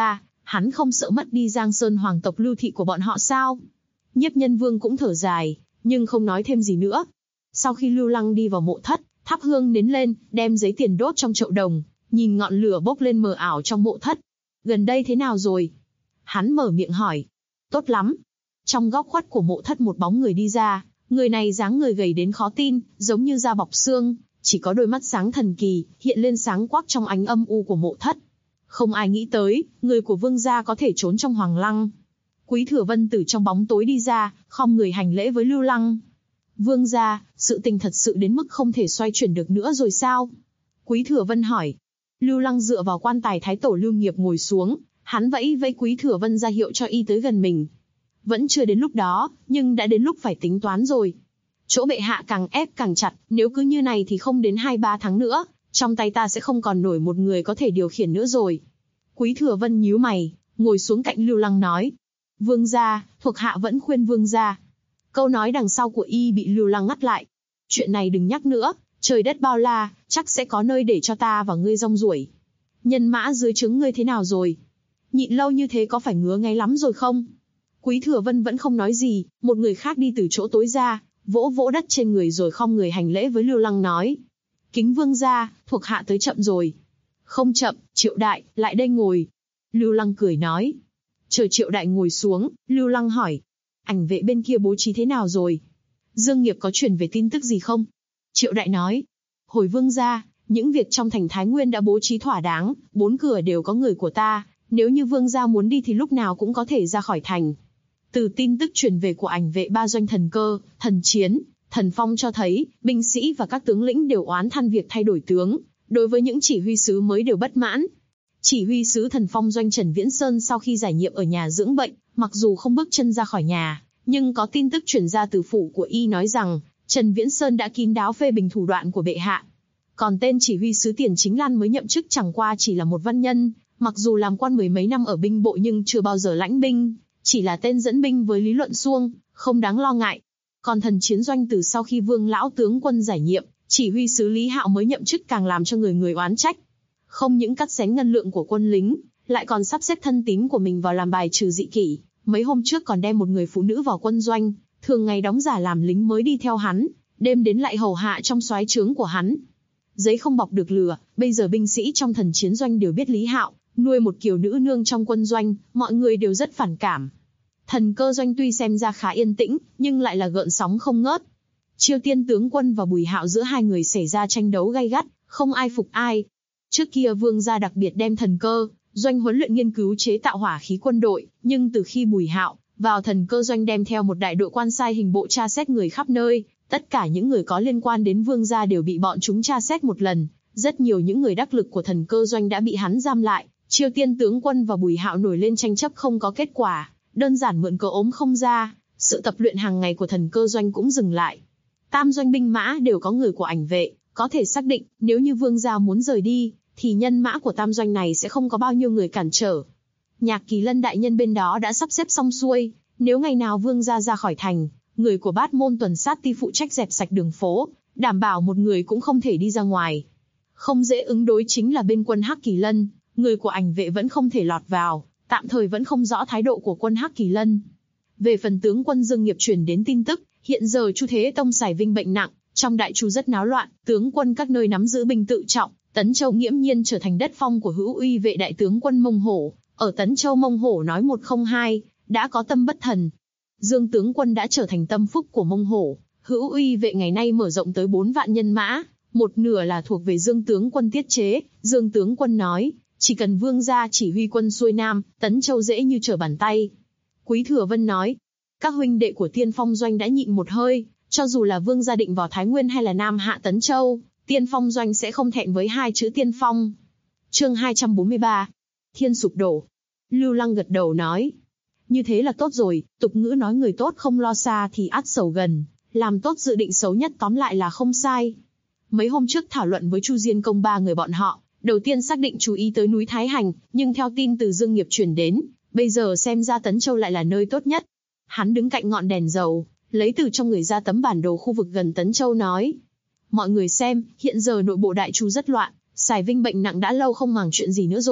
Hắn không sợ mất đi Giang Sơn hoàng tộc Lưu thị của bọn họ sao? Nhiếp Nhân Vương cũng thở dài, nhưng không nói thêm gì nữa. Sau khi Lưu Lăng đi vào mộ thất, thắp hương nến lên, đem giấy tiền đốt trong chậu đồng, nhìn ngọn lửa bốc lên mờ ảo trong mộ thất. Gần đây thế nào rồi? Hắn mở miệng hỏi. Tốt lắm. Trong góc khuất của mộ thất một bóng người đi ra, người này dáng người gầy đến khó tin, giống như da bọc xương, chỉ có đôi mắt sáng thần kỳ, hiện lên sáng quắc trong ánh âm u của mộ thất. Không ai nghĩ tới, người của Vương gia có thể trốn trong hoàng lăng. Quý Thừa Vân từ trong bóng tối đi ra, khom người hành lễ với Lưu Lăng. Vương gia, sự tình thật sự đến mức không thể xoay chuyển được nữa rồi sao? Quý Thừa Vân hỏi. Lưu Lăng dựa vào quan tài thái tổ Lưu Nghiệp ngồi xuống, hắn vẫy vẫy Quý Thừa Vân ra hiệu cho y tới gần mình. Vẫn chưa đến lúc đó, nhưng đã đến lúc phải tính toán rồi. Chỗ bệ hạ càng ép càng chặt, nếu cứ như này thì không đến 2-3 tháng nữa, trong tay ta sẽ không còn nổi một người có thể điều khiển nữa rồi. Quý Thừa Vân nhíu mày, ngồi xuống cạnh Lưu Lăng nói. Vương gia, thuộc hạ vẫn khuyên vương gia. Câu nói đằng sau của y bị Lưu Lăng ngắt lại. Chuyện này đừng nhắc nữa, trời đất bao la, chắc sẽ có nơi để cho ta và ngươi rong ruổi. Nhân mã dưới trướng ngươi thế nào rồi? Nhịn lâu như thế có phải ngứa ngáy lắm rồi không? Quý Thừa Vân vẫn không nói gì, một người khác đi từ chỗ tối ra, vỗ vỗ đất trên người rồi khom người hành lễ với Lưu Lăng nói. Kính vương gia, thuộc hạ tới chậm rồi. Không chậm, Triệu đại, lại đây ngồi. Lưu Lăng cười nói. Chờ Triệu đại ngồi xuống, Lưu Lăng hỏi. Ảnh vệ bên kia bố trí thế nào rồi? Dương Nghiệp có truyền về tin tức gì không? Triệu đại nói. Hồi vương gia, những việc trong thành Thái Nguyên đã bố trí thỏa đáng, 4 cửa đều có người của ta, nếu như vương gia muốn đi thì lúc nào cũng có thể ra khỏi thành. Từ tin tức truyền về của ảnh vệ 3 doanh Thần Cơ, Thần Chiến, Thần Phong cho thấy, binh sĩ và các tướng lĩnh đều oán than việc thay đổi tướng, đối với những chỉ huy sứ mới đều bất mãn. Chỉ huy sứ Thần Phong doanh Trần Viễn Sơn sau khi giải nhiệm ở nhà dưỡng bệnh, mặc dù không bước chân ra khỏi nhà, nhưng có tin tức truyền ra từ phủ của y nói rằng, Trần Viễn Sơn đã kín đáo phê bình thủ đoạn của bệ hạ. Còn tên chỉ huy sứ Tiền Chính Lan mới nhậm chức chẳng qua chỉ là một văn nhân, mặc dù làm quan 10 mấy năm ở binh bộ nhưng chưa bao giờ lãnh binh, chỉ là tên dẫn binh với lý luận suông, không đáng lo ngại. Còn Thần Chiến doanh từ sau khi Vương lão tướng quân giải nhiệm, chỉ huy sứ Lý Hạo mới nhậm chức càng làm cho người oán trách. Không những cắt xén ngân lượng của quân lính, lại còn sắp xếp thân tín của mình vào làm bài trừ dị kỷ. Mấy hôm trước còn đem một người phụ nữ vào quân doanh, thường ngày đóng giả làm lính mới đi theo hắn, đêm đến lại hầu hạ trong soái trướng của hắn. Giấy không bọc được lửa, bây giờ binh sĩ trong Thần Chiến doanh đều biết Lý Hạo nuôi một kiều nữ nương trong quân doanh, mọi người đều rất phản cảm. Thần Cơ doanh tuy xem ra khá yên tĩnh, nhưng lại là gợn sóng không ngớt. Chiêu Tiên tướng quân và Bùi Hạo giữa hai người xảy ra tranh đấu gay gắt, không ai phục ai. Trước kia Vương gia đặc biệt đem Thần Cơ doanh huấn luyện nghiên cứu chế tạo hỏa khí quân đội, nhưng từ khi Bùi Hạo vào Thần Cơ doanh đem theo một đại đội quan sai hình bộ tra xét người khắp nơi, tất cả những người có liên quan đến Vương gia đều bị bọn chúng tra xét một lần. Rất nhiều những người đắc lực của Thần Cơ doanh đã bị hắn giam lại. Chiêu Tiên tướng quân và Bùi Hạo nổi lên tranh chấp không có kết quả, đơn giản mượn cớ ốm không ra, sự tập luyện hàng ngày của Thần Cơ doanh cũng dừng lại. Tam doanh binh mã đều có người của ảnh vệ, có thể xác định nếu như Vương gia muốn rời đi, thì nhân mã của tam doanh này sẽ không có bao nhiêu người cản trở. Nhạc Kỳ Lân đại nhân bên đó đã sắp xếp xong xuôi, nếu ngày nào Vương gia ra khỏi thành, người của Bát Môn tuần sát ti phụ trách dẹp sạch đường phố, đảm bảo một người cũng không thể đi ra ngoài. Không dễ ứng đối chính là bên quân Hắc Kỳ Lân, người của ảnh vệ vẫn không thể lọt vào, tạm thời vẫn không rõ thái độ của quân Hắc Kỳ Lân. Về phần tướng quân Dương Nghiệp truyền đến tin tức, hiện giờ Chu Thế Tông Sải Vinh bệnh nặng, trong đại chu rất náo loạn, tướng quân các nơi nắm giữ binh tự trọng, Tấn Châu nghiễm nhiên trở thành đất phong của Hữu Uy vệ đại tướng quân Mông Hổ, ở Tấn Châu Mông Hổ nói 102, đã có tâm bất thần. Dương tướng quân đã trở thành tâm phúc của Mông Hổ, Hữu Uy vệ ngày nay mở rộng tới 4 vạn nhân mã, một nửa là thuộc về Dương tướng quân tiết chế. Dương tướng quân nói, chỉ cần Vương gia chỉ huy quân xuôi nam, Tấn Châu dễ như trở bàn tay. Quý Thừa Vân nói, các huynh đệ của Tiên Phong doanh đã nhịn một hơi, cho dù là Vương gia định vào Thái Nguyên hay là Nam hạ Tấn Châu, Tiên Phong doanh sẽ không thẹn với 2 chữ Tiên Phong. Chương 243. Thiên sụp đổ. Lưu Lăng gật đầu nói, như thế là tốt rồi, tục ngữ nói người tốt không lo xa thì ắt sầu gần, làm tốt dự định xấu nhất tóm lại là không sai. Mấy hôm trước thảo luận với Chu Diên Công 3 người bọn họ, đầu tiên xác định chú ý tới núi Thái Hành, nhưng theo tin từ Dương Nghiệp truyền đến, bây giờ xem ra Tấn Châu lại là nơi tốt nhất. Hắn đứng cạnh ngọn đèn dầu, lấy từ trong người ra tấm bản đồ khu vực gần Tấn Châu nói, mọi người xem, hiện giờ nội bộ đại chu rất loạn, Sải Vinh bệnh nặng đã lâu không màng chuyện gì nữa rồi,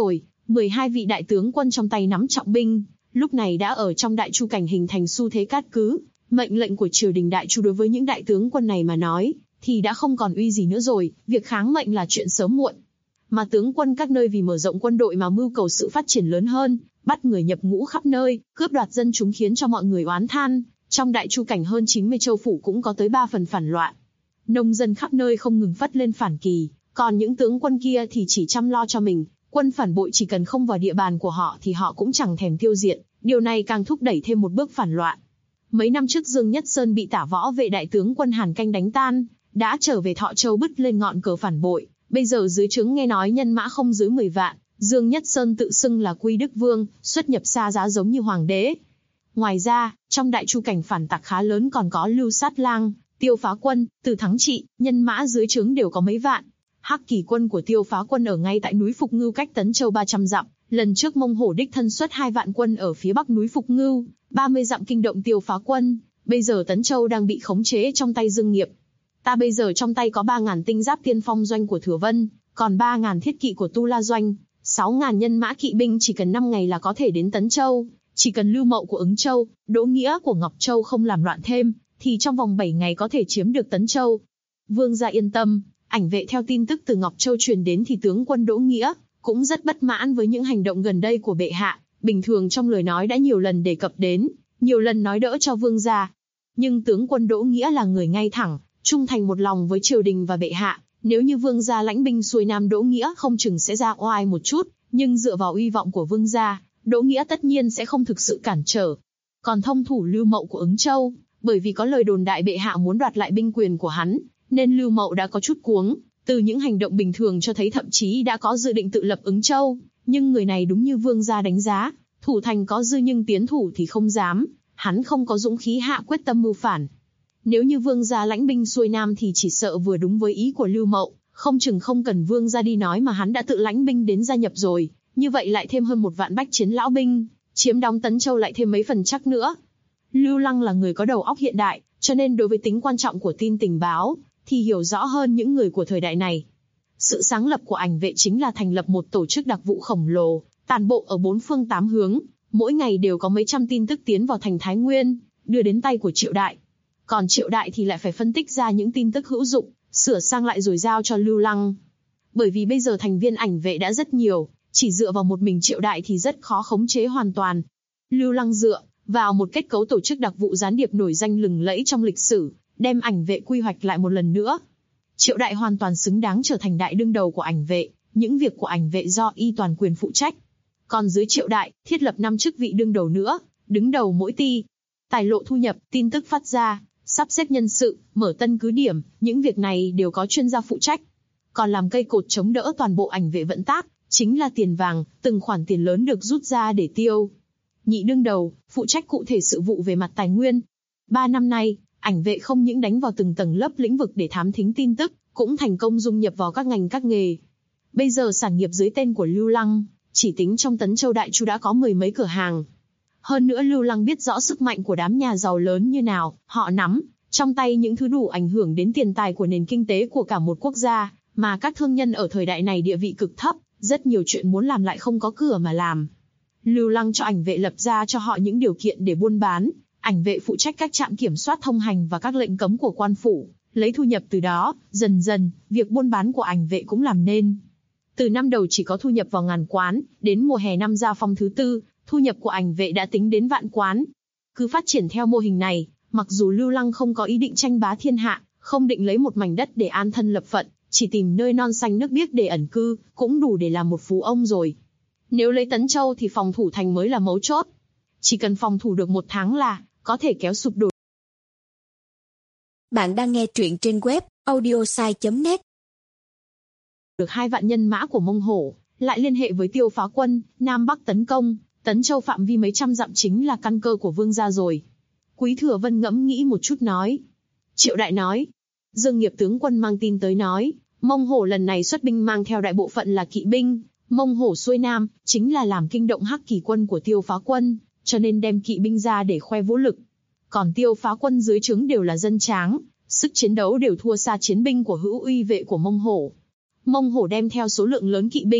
12 vị đại tướng quân trong tay nắm trọng binh, lúc này đã ở trong đại chu cảnh hình thành xu thế cát cứ. Mệnh lệnh của triều đình đại chu đối với những đại tướng quân này mà nói, thì đã không còn uy gì nữa rồi, việc kháng mệnh là chuyện sớm muộn. Mà tướng quân các nơi vì mở rộng quân đội mà mưu cầu sự phát triển lớn hơn, bắt người nhập ngũ khắp nơi, cướp đoạt dân chúng khiến cho mọi người oán than. Trong đại chu cảnh hơn 90 châu phủ cũng có tới 3 phần phản loạn. Nông dân khắp nơi không ngừng phất lên phản kỳ, còn những tướng quân kia thì chỉ chăm lo cho mình. Quân phản bội chỉ cần không vào địa bàn của họ thì họ cũng chẳng thèm tiêu diệt. Điều này càng thúc đẩy thêm một bước phản loạn. Mấy năm trước Dương Nhất Sơn bị Tả Võ Vệ đại tướng quân Hàn Canh đánh tan, đã trở về Thọ Châu bứt lên ngọn cờ phản bội. Bây giờ dưới trướng nghe nói nhân mã không dưới 10 vạn, Dương Nhất Sơn tự xưng là Quy Đức Vương, xuất nhập xa giá giống như hoàng đế. Ngoài ra, trong đại chu cảnh phản tặc khá lớn còn có Lưu Sát Lang, Tiêu Phá Quân, Từ Thắng Trị, nhân mã dưới trướng đều có mấy vạn. Hắc Kỳ quân của Tiêu Phá Quân ở ngay tại núi Phục Ngưu cách Tấn Châu 300 dặm, lần trước Mông Hổ đích thân xuất 2 vạn quân ở phía bắc núi Phục Ngưu, 30 dặm kinh động Tiêu Phá Quân, bây giờ Tấn Châu đang bị khống chế trong tay Dương Nghiệp. Ta bây giờ trong tay có 3.000 tinh giáp tiên phong doanh của Thừa Vân, còn 3.000 thiết kỵ của Tu La doanh, 6.000 nhân mã kỵ binh chỉ cần 5 ngày là có thể đến Tấn Châu. Chỉ cần Lưu Mậu của Ứng Châu, Đỗ Nghĩa của Ngọc Châu không làm loạn thêm, thì trong vòng 7 ngày có thể chiếm được Tấn Châu. Vương gia yên tâm. Ảnh Vệ theo tin tức từ Ngọc Châu truyền đến thì tướng quân Đỗ Nghĩa cũng rất bất mãn với những hành động gần đây của bệ hạ, bình thường trong lời nói đã nhiều lần đề cập đến, nhiều lần nói đỡ cho vương gia. Nhưng tướng quân Đỗ Nghĩa là người ngay thẳng, trung thành một lòng với triều đình và bệ hạ, nếu như vương gia lãnh binh xuôi nam Đỗ Nghĩa không chừng sẽ ra oai một chút, nhưng dựa vào uy vọng của vương gia, Đỗ Nghĩa tất nhiên sẽ không thực sự cản trở. Còn thông thủ Lưu Mậu của Ứng Châu, bởi vì có lời đồn đại bệ hạ muốn đoạt lại binh quyền của hắn, nên Lưu Mậu đã có chút cuống, từ những hành động bình thường cho thấy thậm chí đã có dự định tự lập Ứng Châu, nhưng người này đúng như vương gia đánh giá, thủ thành có dư nhưng tiến thủ thì không dám, hắn không có dũng khí hạ quyết tâm mưu phản. Nếu như vương gia lãnh binh xuôi nam thì chỉ sợ vừa đúng với ý của Lưu Mậu, không chừng không cần vương gia đi nói mà hắn đã tự lãnh binh đến gia nhập rồi, như vậy lại thêm hơn 1 vạn bách chiến lão binh, chiếm đóng Tấn Châu lại thêm mấy phần chắc nữa. Lưu Lăng là người có đầu óc hiện đại, cho nên đối với tính quan trọng của tin tình báo, thì hiểu rõ hơn những người của thời đại này. Sự sáng lập của Ảnh Vệ chính là thành lập một tổ chức đặc vụ khổng lồ, tàn bộ ở 4 phương 8 hướng, mỗi ngày đều có mấy trăm tin tức tiến vào thành Thái Nguyên, đưa đến tay của Triệu Đại. Còn Triệu Đại thì lại phải phân tích ra những tin tức hữu dụng, sửa sang lại rồi giao cho Lưu Lăng. Bởi vì bây giờ thành viên Ảnh Vệ đã rất nhiều, chỉ dựa vào một mình Triệu Đại thì rất khó khống chế hoàn toàn. Lưu Lăng dựa vào một kết cấu tổ chức đặc vụ gián điệp nổi danh lừng lẫy trong lịch sử, đem Ảnh Vệ quy hoạch lại một lần nữa. Triệu Đại hoàn toàn xứng đáng trở thành đại đương đầu của Ảnh Vệ, những việc của Ảnh Vệ do y toàn quyền phụ trách. Còn dưới Triệu Đại, thiết lập 5 chức vị đương đầu nữa, đứng đầu mỗi ty. Tài lộ thu nhập, tin tức phát ra, sắp xếp nhân sự, mở tân cứ điểm, những việc này đều có chuyên gia phụ trách. Còn làm cây cột chống đỡ toàn bộ Ảnh Vệ vận tác, chính là tiền vàng, từng khoản tiền lớn được rút ra để tiêu. Nhị đương đầu, phụ trách cụ thể sự vụ về mặt tài nguyên. 3 năm nay, Ảnh Vệ không những đánh vào từng tầng lớp lĩnh vực để thám thính tin tức, cũng thành công dung nhập vào các ngành các nghề. Bây giờ sản nghiệp dưới tên của Lưu Lăng, chỉ tính trong Tấn Châu Đại Chu đã có 10 mấy cửa hàng. Hơn nữa Lưu Lăng biết rõ sức mạnh của đám nhà giàu lớn như nào, họ nắm trong tay những thứ đủ ảnh hưởng đến tiền tài của nền kinh tế của cả một quốc gia, mà các thương nhân ở thời đại này địa vị cực thấp, rất nhiều chuyện muốn làm lại không có cửa mà làm. Lưu Lăng cho Ảnh Vệ lập ra cho họ những điều kiện để buôn bán, Ảnh Vệ phụ trách các trạm kiểm soát thông hành và các lệnh cấm của quan phủ, lấy thu nhập từ đó, dần dần, việc buôn bán của Ảnh Vệ cũng làm nên. Từ năm đầu chỉ có thu nhập vào ngàn quán, đến mùa hè năm Gia Phong thứ 4, thu nhập của Ảnh Vệ đã tính đến vạn quán. Cứ phát triển theo mô hình này, mặc dù Lưu Lăng không có ý định tranh bá thiên hạ, không định lấy một mảnh đất để an thân lập phận, chỉ tìm nơi non xanh nước biếc để ẩn cư, cũng đủ để làm một phú ông rồi. Nếu lấy Tấn Châu thì phòng thủ thành mới là mấu chốt. Chỉ cần phòng thủ được 1 tháng là có thể kéo sụp đổ. Bạn đang nghe truyện trên web audiosai.net. Được 2 vạn nhân mã của Mông Hổ, lại liên hệ với Tiêu Phá Quân, Nam Bắc tấn công, Tấn Châu phạm vi mấy trăm dặm chính là căn cơ của vương gia rồi. Quý Thừa Vân ngẫm nghĩ một chút nói. Triệu Đại nói. Dương Nghiệp tướng quân mang tin tới nói, Mông Hổ lần này xuất binh mang theo đại bộ phận là kỵ binh, Mông Hổ xuôi nam, chính là làm kinh động Hắc Kỳ quân của Tiêu Phá Quân, cho nên đem kỵ binh ra để khoe vũ lực. Còn Tiêu Phá Quân dưới trướng đều là dân tráng, sức chiến đấu đều thua xa chiến binh của Hữu Uy Vệ của Mông Hổ. Mông Hổ đem theo số lượng lớn kỵ binh,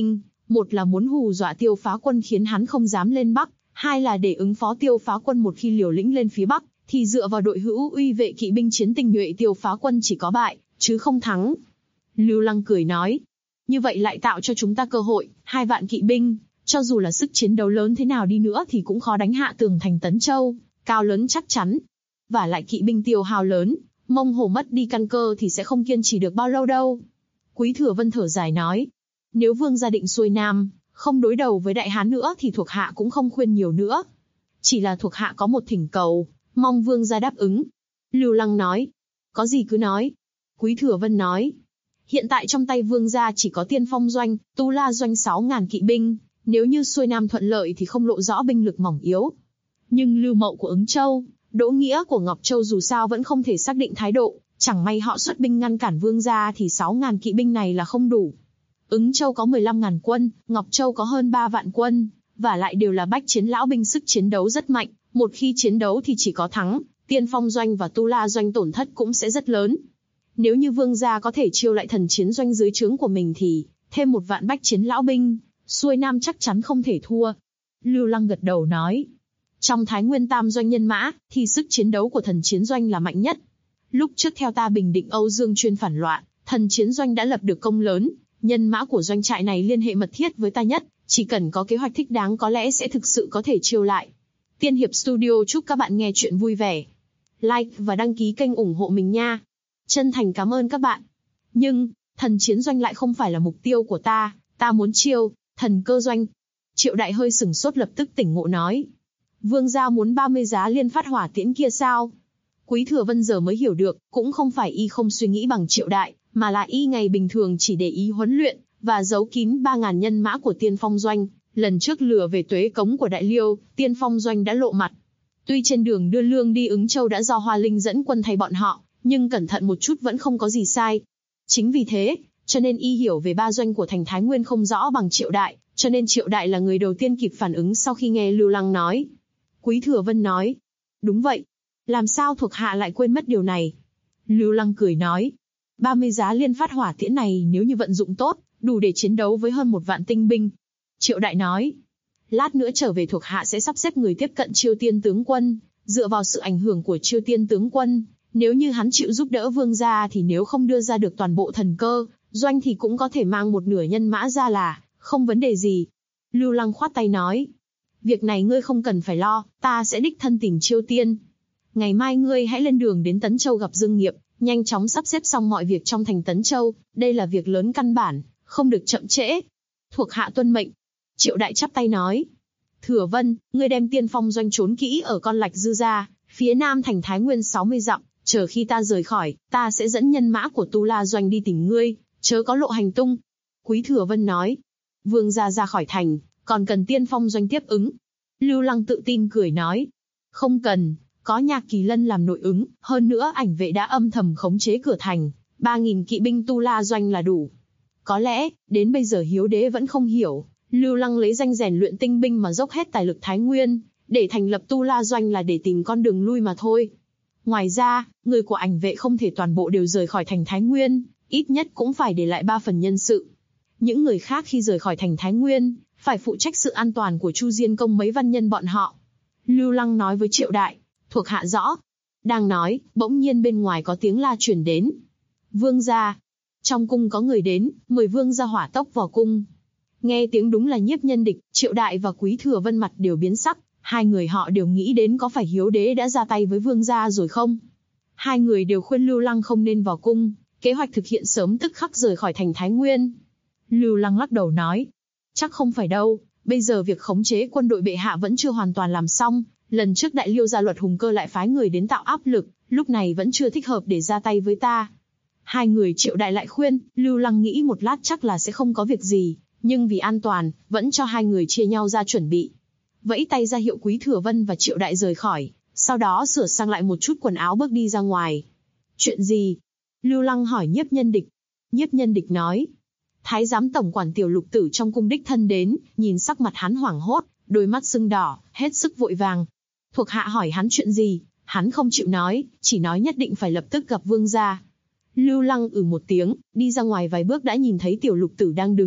Một là muốn hù dọa Tiêu Phá Quân khiến hắn không dám lên Bắc, hai là để ứng phó Tiêu Phá Quân một khi liều lĩnh lên phía Bắc, thì dựa vào đội hữu uy vệ kỵ binh chiến tinh nhuệ Tiêu Phá Quân chỉ có bại, chứ không thắng. Lưu Lăng cười nói, như vậy lại tạo cho chúng ta cơ hội, 2 vạn kỵ binh, cho dù là sức chiến đấu lớn thế nào đi nữa thì cũng khó đánh hạ tường thành Tấn Châu, cao lớn chắc chắn. Và lại kỵ binh tiêu hao lớn, Mông Hổ mất đi căn cơ thì sẽ không kiên trì được bao lâu đâu. Quý Thừa Vân thở dài nói, nếu vương gia định xuôi nam, không đối đầu với Đại Hán nữa thì thuộc hạ cũng không khuyên nhiều nữa. Chỉ là thuộc hạ có một thỉnh cầu, mong vương gia đáp ứng. Lưu Lăng nói, có gì cứ nói. Quý Thừa Vân nói, hiện tại trong tay vương gia chỉ có Tiên Phong doanh, Tu La doanh 6.000 kỵ binh, nếu như xuôi nam thuận lợi thì không lộ rõ binh lực mỏng yếu. Nhưng Lưu Mậu của Ứng Châu, Đỗ Nghĩa của Ngọc Châu dù sao vẫn không thể xác định thái độ, chẳng may họ xuất binh ngăn cản vương gia thì 6.000 kỵ binh này là không đủ. Ứng Châu có 15.000 quân, Ngọc Châu có hơn 3 vạn quân, và lại đều là bách chiến lão binh, sức chiến đấu rất mạnh, một khi chiến đấu thì chỉ có thắng, Tiên Phong doanh và Tu La doanh tổn thất cũng sẽ rất lớn. Nếu như vương gia có thể chiêu lại thần chiến doanh dưới trướng của mình thì thêm 1 vạn bách chiến lão binh, xuôi nam chắc chắn không thể thua. Lưu Lăng gật đầu nói, trong Thái Nguyên tam doanh nhân mã thì sức chiến đấu của thần chiến doanh là mạnh nhất. Lúc trước theo ta bình định Âu Dương chuyên phản loạn, thần chiến doanh đã lập được công lớn, nhân mã của doanh trại này liên hệ mật thiết với ta nhất, chỉ cần có kế hoạch thích đáng có lẽ sẽ thực sự có thể chiêu lại. Tiên Hiệp Studio chúc các bạn nghe chuyện vui vẻ. Like và đăng ký kênh ủng hộ mình nha. Chân thành cảm ơn các bạn. Nhưng, thần chiến doanh lại không phải là mục tiêu của ta muốn chiêu thần cơ doanh. Triệu Đại hơi sửng sốt lập tức tỉnh ngộ nói, vương gia muốn 30 giá liên phát hỏa tiễn kia sao? Quý Thừa Vân giờ mới hiểu được, cũng không phải y không suy nghĩ bằng Triệu Đại, mà là y ngày bình thường chỉ để ý huấn luyện và giấu kín 3.000 nhân mã của Tiên Phong doanh. Lần trước lừa về Tuế Cống của Đại Liêu, Tiên Phong doanh đã lộ mặt. Tuy trên đường đưa lương đi Ứng Châu đã do Hoa Linh dẫn quân thay bọn họ, nhưng cẩn thận một chút vẫn không có gì sai. Chính vì thế, cho nên y hiểu về 3 doanh của thành Thái Nguyên không rõ bằng Triệu Đại, cho nên Triệu Đại là người đầu tiên kịp phản ứng sau khi nghe Lưu Lăng nói. Quý Thừa Vân nói, đúng vậy. Làm sao thuộc hạ lại quên mất điều này? Lưu Lăng cười nói, 30 giá liên phát hỏa tiễn này nếu như vận dụng tốt, đủ để chiến đấu với hơn 1 vạn tinh binh. Triệu Đại nói, lát nữa trở về thuộc hạ sẽ sắp xếp người tiếp cận Chiêu Tiên tướng quân, dựa vào sự ảnh hưởng của Chiêu Tiên tướng quân, nếu như hắn chịu giúp đỡ vương gia thì nếu không đưa ra được toàn bộ thần cơ doanh thì cũng có thể mang một nửa nhân mã ra là không vấn đề gì. Lưu Lăng khoát tay nói, việc này ngươi không cần phải lo, ta sẽ đích thân tìm Chiêu Tiên. Ngày mai ngươi hãy lên đường đến Tấn Châu gặp Dương Nghiệp, nhanh chóng sắp xếp xong mọi việc trong thành Tấn Châu, đây là việc lớn căn bản, không được chậm trễ. Thuộc hạ tuân mệnh. Triệu Đại chắp tay nói, Thừa Vân, ngươi đem Tiên Phong doanh trốn kỹ ở con Lạch Dư ra, phía nam thành Thái Nguyên 60 dặm, chờ khi ta rời khỏi, ta sẽ dẫn nhân mã của Tu La doanh đi tìm ngươi, chớ có lộ hành tung. Quý Thừa Vân nói, vương gia ra khỏi thành, còn cần Tiên Phong doanh tiếp ứng. Lưu Lăng tự tin cười nói, không cần, có Nhạc Kỳ Lân làm nội ứng, hơn nữa ảnh vệ đã âm thầm khống chế cửa thành, 3.000 kỵ binh Tu La doanh là đủ. Có lẽ, đến bây giờ Hiếu Đế vẫn không hiểu, Lưu Lăng lấy danh rèn luyện tinh binh mà dốc hết tài lực Thái Nguyên, để thành lập Tu La doanh là để tìm con đường lui mà thôi. Ngoài ra, người của ảnh vệ không thể toàn bộ đều rời khỏi thành Thái Nguyên, ít nhất cũng phải để lại 3 phần nhân sự. Những người khác khi rời khỏi thành Thái Nguyên, phải phụ trách sự an toàn của Chu Diên Công mấy văn nhân bọn họ. Lưu Lăng nói với Triệu Đại, thuộc hạ rõ. Đang nói, bỗng nhiên bên ngoài có tiếng la truyền đến. Vương gia. Trong cung có người đến, mời vương gia hỏa tốc vào cung. Nghe tiếng đúng là Nhiếp Nhân Địch, Triệu Đại và Quý Thừa Vân mặt đều biến sắc. Hai người họ đều nghĩ đến có phải Hiếu Đế đã ra tay với vương gia rồi không? Hai người đều khuyên Lưu Lăng không nên vào cung, kế hoạch thực hiện sớm tức khắc rời khỏi thành Thái Nguyên. Lưu Lăng lắc đầu nói, chắc không phải đâu, bây giờ việc khống chế quân đội bệ hạ vẫn chưa hoàn toàn làm xong, lần trước Đại Liêu ra luật Hùng Cơ lại phái người đến tạo áp lực, lúc này vẫn chưa thích hợp để ra tay với ta. Hai người Triệu Đại lại khuyên, Lưu Lăng nghĩ một lát chắc là sẽ không có việc gì, nhưng vì an toàn, vẫn cho hai người chia nhau ra chuẩn bị. Vẫy tay ra hiệu Quý Thừa Vân và Triệu Đại rời khỏi, sau đó sửa sang lại một chút quần áo bước đi ra ngoài. Chuyện gì? Lưu Lăng hỏi Nhiếp Nhân Địch. Nhiếp Nhân Địch nói, Thái giám tổng quản Tiểu Lục Tử trong cung đích thân đến, nhìn sắc mặt hắn hoảng hốt, đôi mắt sưng đỏ, hết sức vội vàng. Thuộc hạ hỏi hắn chuyện gì, hắn không chịu nói, chỉ nói nhất định phải lập tức gặp vương gia. Lưu Lăng một tiếng, đi ra ngoài vài bước đã nhìn thấy Tiểu Lục Tử đang đứng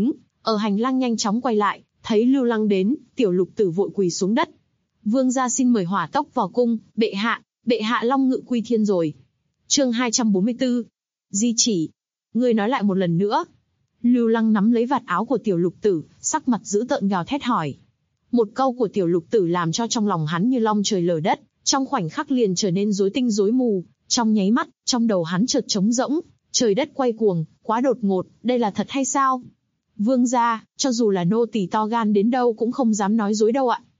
Ở hành lang nhanh chóng quay lại, thấy Lưu Lăng đến, Tiểu Lục Tử vội quỳ xuống đất. Vương gia xin mời hỏa tốc vào cung, bệ hạ long ngự quy thiên rồi. Chương 244. Di chỉ. Ngươi nói lại một lần nữa. Lưu Lăng nắm lấy vạt áo của Tiểu Lục Tử, sắc mặt dữ tợn gào thét hỏi. Một câu của Tiểu Lục Tử làm cho trong lòng hắn như long trời lở đất, trong khoảnh khắc liền trở nên rối tinh rối mù, trong nháy mắt, trong đầu hắn chợt trống rỗng, trời đất quay cuồng, quá đột ngột, đây là thật hay sao? Vương gia, cho dù là nô tỳ to gan đến đâu cũng không dám nói dối đâu ạ.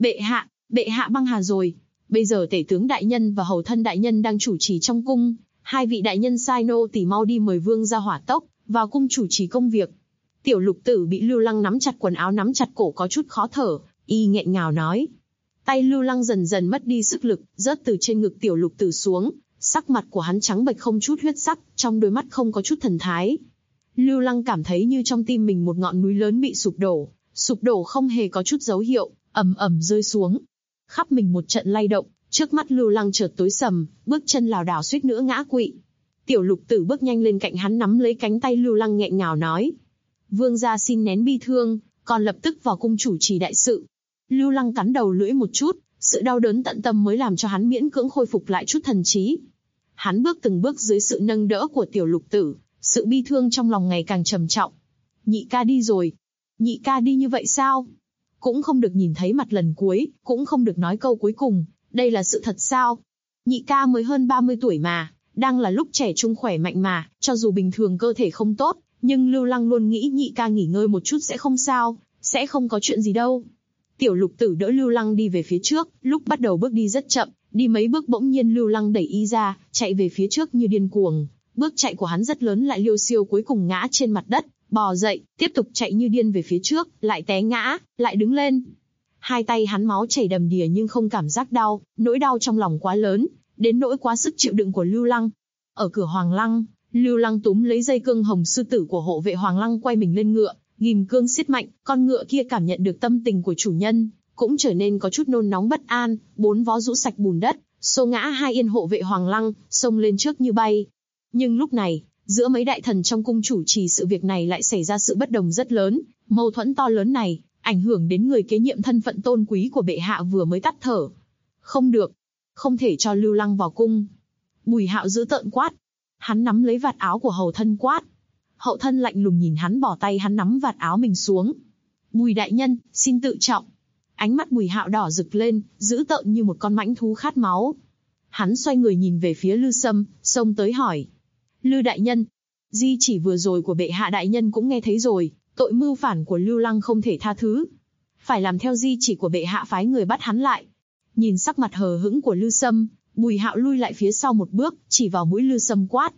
Bệ hạ băng hà rồi. Bây giờ tể tướng đại nhân và hầu thân đại nhân đang chủ trì trong cung, hai vị đại nhân sai nô tỳ mau đi mời vương gia hỏa tốc vào cung chủ trì công việc. Tiểu Lục Tử bị Lưu Lăng nắm chặt quần áo nắm chặt cổ có chút khó thở, y nghẹn ngào nói. Tay Lưu Lăng dần dần mất đi sức lực, rớt từ trên ngực Tiểu Lục Tử xuống, sắc mặt của hắn trắng bệch không chút huyết sắc, trong đôi mắt không có chút thần thái. Lưu Lăng cảm thấy như trong tim mình một ngọn núi lớn bị sụp đổ không hề có chút dấu hiệu, ầm ầm rơi xuống. Khắp mình một trận lay động, trước mắt Lưu Lăng chợt tối sầm, bước chân lảo đảo suýt nữa ngã quỵ. Tiểu Lục Tử bước nhanh lên cạnh hắn nắm lấy cánh tay Lưu Lăng nghẹn ngào nói. Vương gia xin nén bi thương, còn lập tức vào cung chủ trì đại sự. Lưu Lăng cắn đầu lưỡi một chút, sự đau đớn tận tâm mới làm cho hắn miễn cưỡng khôi phục lại chút thần trí. Hắn bước từng bước dưới sự nâng đỡ của Tiểu Lục Tử, sự bi thương trong lòng ngày càng trầm trọng. Nhị ca đi rồi. Nhị ca đi như vậy sao? Cũng không được nhìn thấy mặt lần cuối, cũng không được nói câu cuối cùng, đây là sự thật sao? Nhị ca mới hơn 30 tuổi mà, đang là lúc trẻ trung khỏe mạnh mà, cho dù bình thường cơ thể không tốt, nhưng Lưu Lăng luôn nghĩ nhị ca nghỉ ngơi một chút sẽ không sao, sẽ không có chuyện gì đâu. Tiểu Lục Tử đỡ Lưu Lăng đi về phía trước, lúc bắt đầu bước đi rất chậm, đi mấy bước bỗng nhiên Lưu Lăng đẩy y ra, chạy về phía trước như điên cuồng. Bước chạy của hắn rất lớn lại liêu xiêu cuối cùng ngã trên mặt đất, bò dậy, tiếp tục chạy như điên về phía trước, lại té ngã, lại đứng lên. Hai tay hắn máu chảy đầm đìa nhưng không cảm giác đau, nỗi đau trong lòng quá lớn, đến nỗi quá sức chịu đựng của Lưu Lăng. Ở cửa Hoàng Lăng, Lưu Lăng túm lấy dây cương hồng sư tử của hộ vệ Hoàng Lăng quay mình lên ngựa, ghim cương siết mạnh, con ngựa kia cảm nhận được tâm tình của chủ nhân, cũng trở nên có chút nôn nóng bất an, bốn vó rũ sạch bùn đất, xô ngã hai yên hộ vệ Hoàng Lăng, xông lên trước như bay. Nhưng lúc này, giữa mấy đại thần trong cung chủ trì sự việc này lại xảy ra sự bất đồng rất lớn, mâu thuẫn to lớn này, ảnh hưởng đến người kế nhiệm thân phận tôn quý của bệ hạ vừa mới tắt thở. Không được, không thể cho Lưu Lăng vào cung. Bùi Hạo dữ tợn quát. Hắn nắm lấy vạt áo của hầu thân quát. Hậu thân lạnh lùng nhìn hắn bỏ tay hắn nắm vạt áo mình xuống. Bùi đại nhân, xin tự trọng. Ánh mắt Bùi Hạo đỏ rực lên, dữ tợn như một con mãnh thú khát máu. Hắn xoay người nhìn về phía Lư Sâm, xông tới hỏi. Lư đại nhân, di chỉ vừa rồi của bệ hạ đại nhân cũng nghe thấy rồi, tội mưu phản của Lưu Lăng không thể tha thứ. Phải làm theo di chỉ của bệ hạ phái người bắt hắn lại. Nhìn sắc mặt hờ hững của Lư Sâm, Bùi Hạo lui lại phía sau một bước, chỉ vào mũi Lư Sâm quát.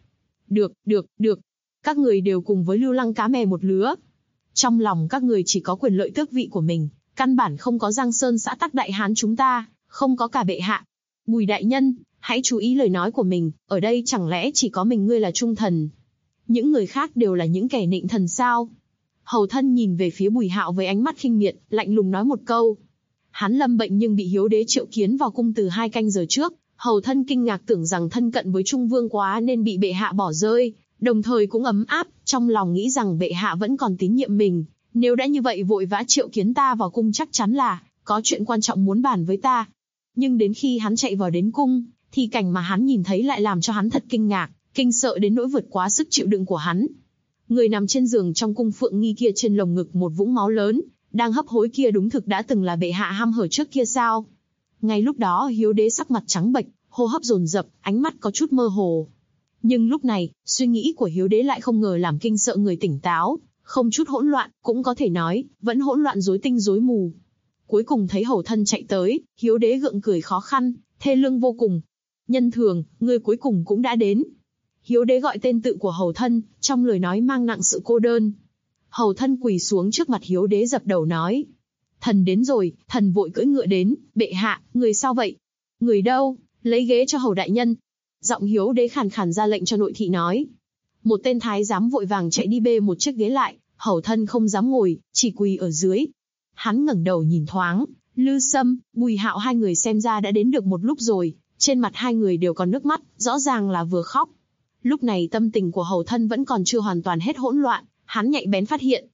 Được. Các người đều cùng với Lưu Lăng cá mè một lứa. Trong lòng các người chỉ có quyền lợi tước vị của mình, căn bản không có Giang Sơn xã tắc đại hán chúng ta, không có cả bệ hạ. Bùi đại nhân, hãy chú ý lời nói của mình, ở đây chẳng lẽ chỉ có mình ngươi là trung thần? Những người khác đều là những kẻ nịnh thần sao? Hầu thân nhìn về phía Bùi Hạo với ánh mắt khinh miệt, lạnh lùng nói một câu. Hắn lâm bệnh nhưng bị Hiếu đế triệu kiến vào cung từ 2 canh giờ trước, hầu thân kinh ngạc tưởng rằng thân cận với Trung Vương quá nên bị bệ hạ bỏ rơi, đồng thời cũng ấm áp, trong lòng nghĩ rằng bệ hạ vẫn còn tín nhiệm mình, nếu đã như vậy vội vã triệu kiến ta vào cung chắc chắn là có chuyện quan trọng muốn bàn với ta. Nhưng đến khi hắn chạy vào đến cung, thì cảnh mà hắn nhìn thấy lại làm cho hắn thật kinh ngạc, kinh sợ đến nỗi vượt quá sức chịu đựng của hắn. Người nằm trên giường trong cung Phượng Nghi kia trên lồng ngực một vũng máu lớn, đang hấp hối kia đúng thực đã từng là bệ hạ hăm hở trước kia sao? Ngay lúc đó Hiếu đế sắc mặt trắng bệch, hô hấp dồn dập, ánh mắt có chút mơ hồ. Nhưng lúc này, suy nghĩ của Hiếu đế lại không ngờ làm kinh sợ người tỉnh táo, không chút hỗn loạn, cũng có thể nói, vẫn hỗn loạn rối tinh rối mù. Cuối cùng thấy hầu thân chạy tới, Hiếu đế gượng cười khó khăn, thê lương vô cùng. Nhân Thường, ngươi cuối cùng cũng đã đến. Hiếu đế gọi tên tự của hầu thân, trong lời nói mang nặng sự cô đơn. Hầu thân quỳ xuống trước mặt Hiếu đế dập đầu nói. Thần đến rồi, thần vội cưỡi ngựa đến, bệ hạ, người sao vậy? Người đâu, lấy ghế cho hầu đại nhân. Giọng Hiếu đế khàn khàn ra lệnh cho nội thị nói. Một tên thái giám vội vàng chạy đi bê một chiếc ghế lại, hầu thân không dám ngồi, chỉ quỳ ở dưới. Hắn ngẩng đầu nhìn thoáng, Lư Sâm, Bùi Hạo hai người xem ra đã đến được một lúc rồi, trên mặt hai người đều còn nước mắt, rõ ràng là vừa khóc. Lúc này tâm tình của hầu thân vẫn còn chưa hoàn toàn hết hỗn loạn, hắn nhạy bén phát hiện,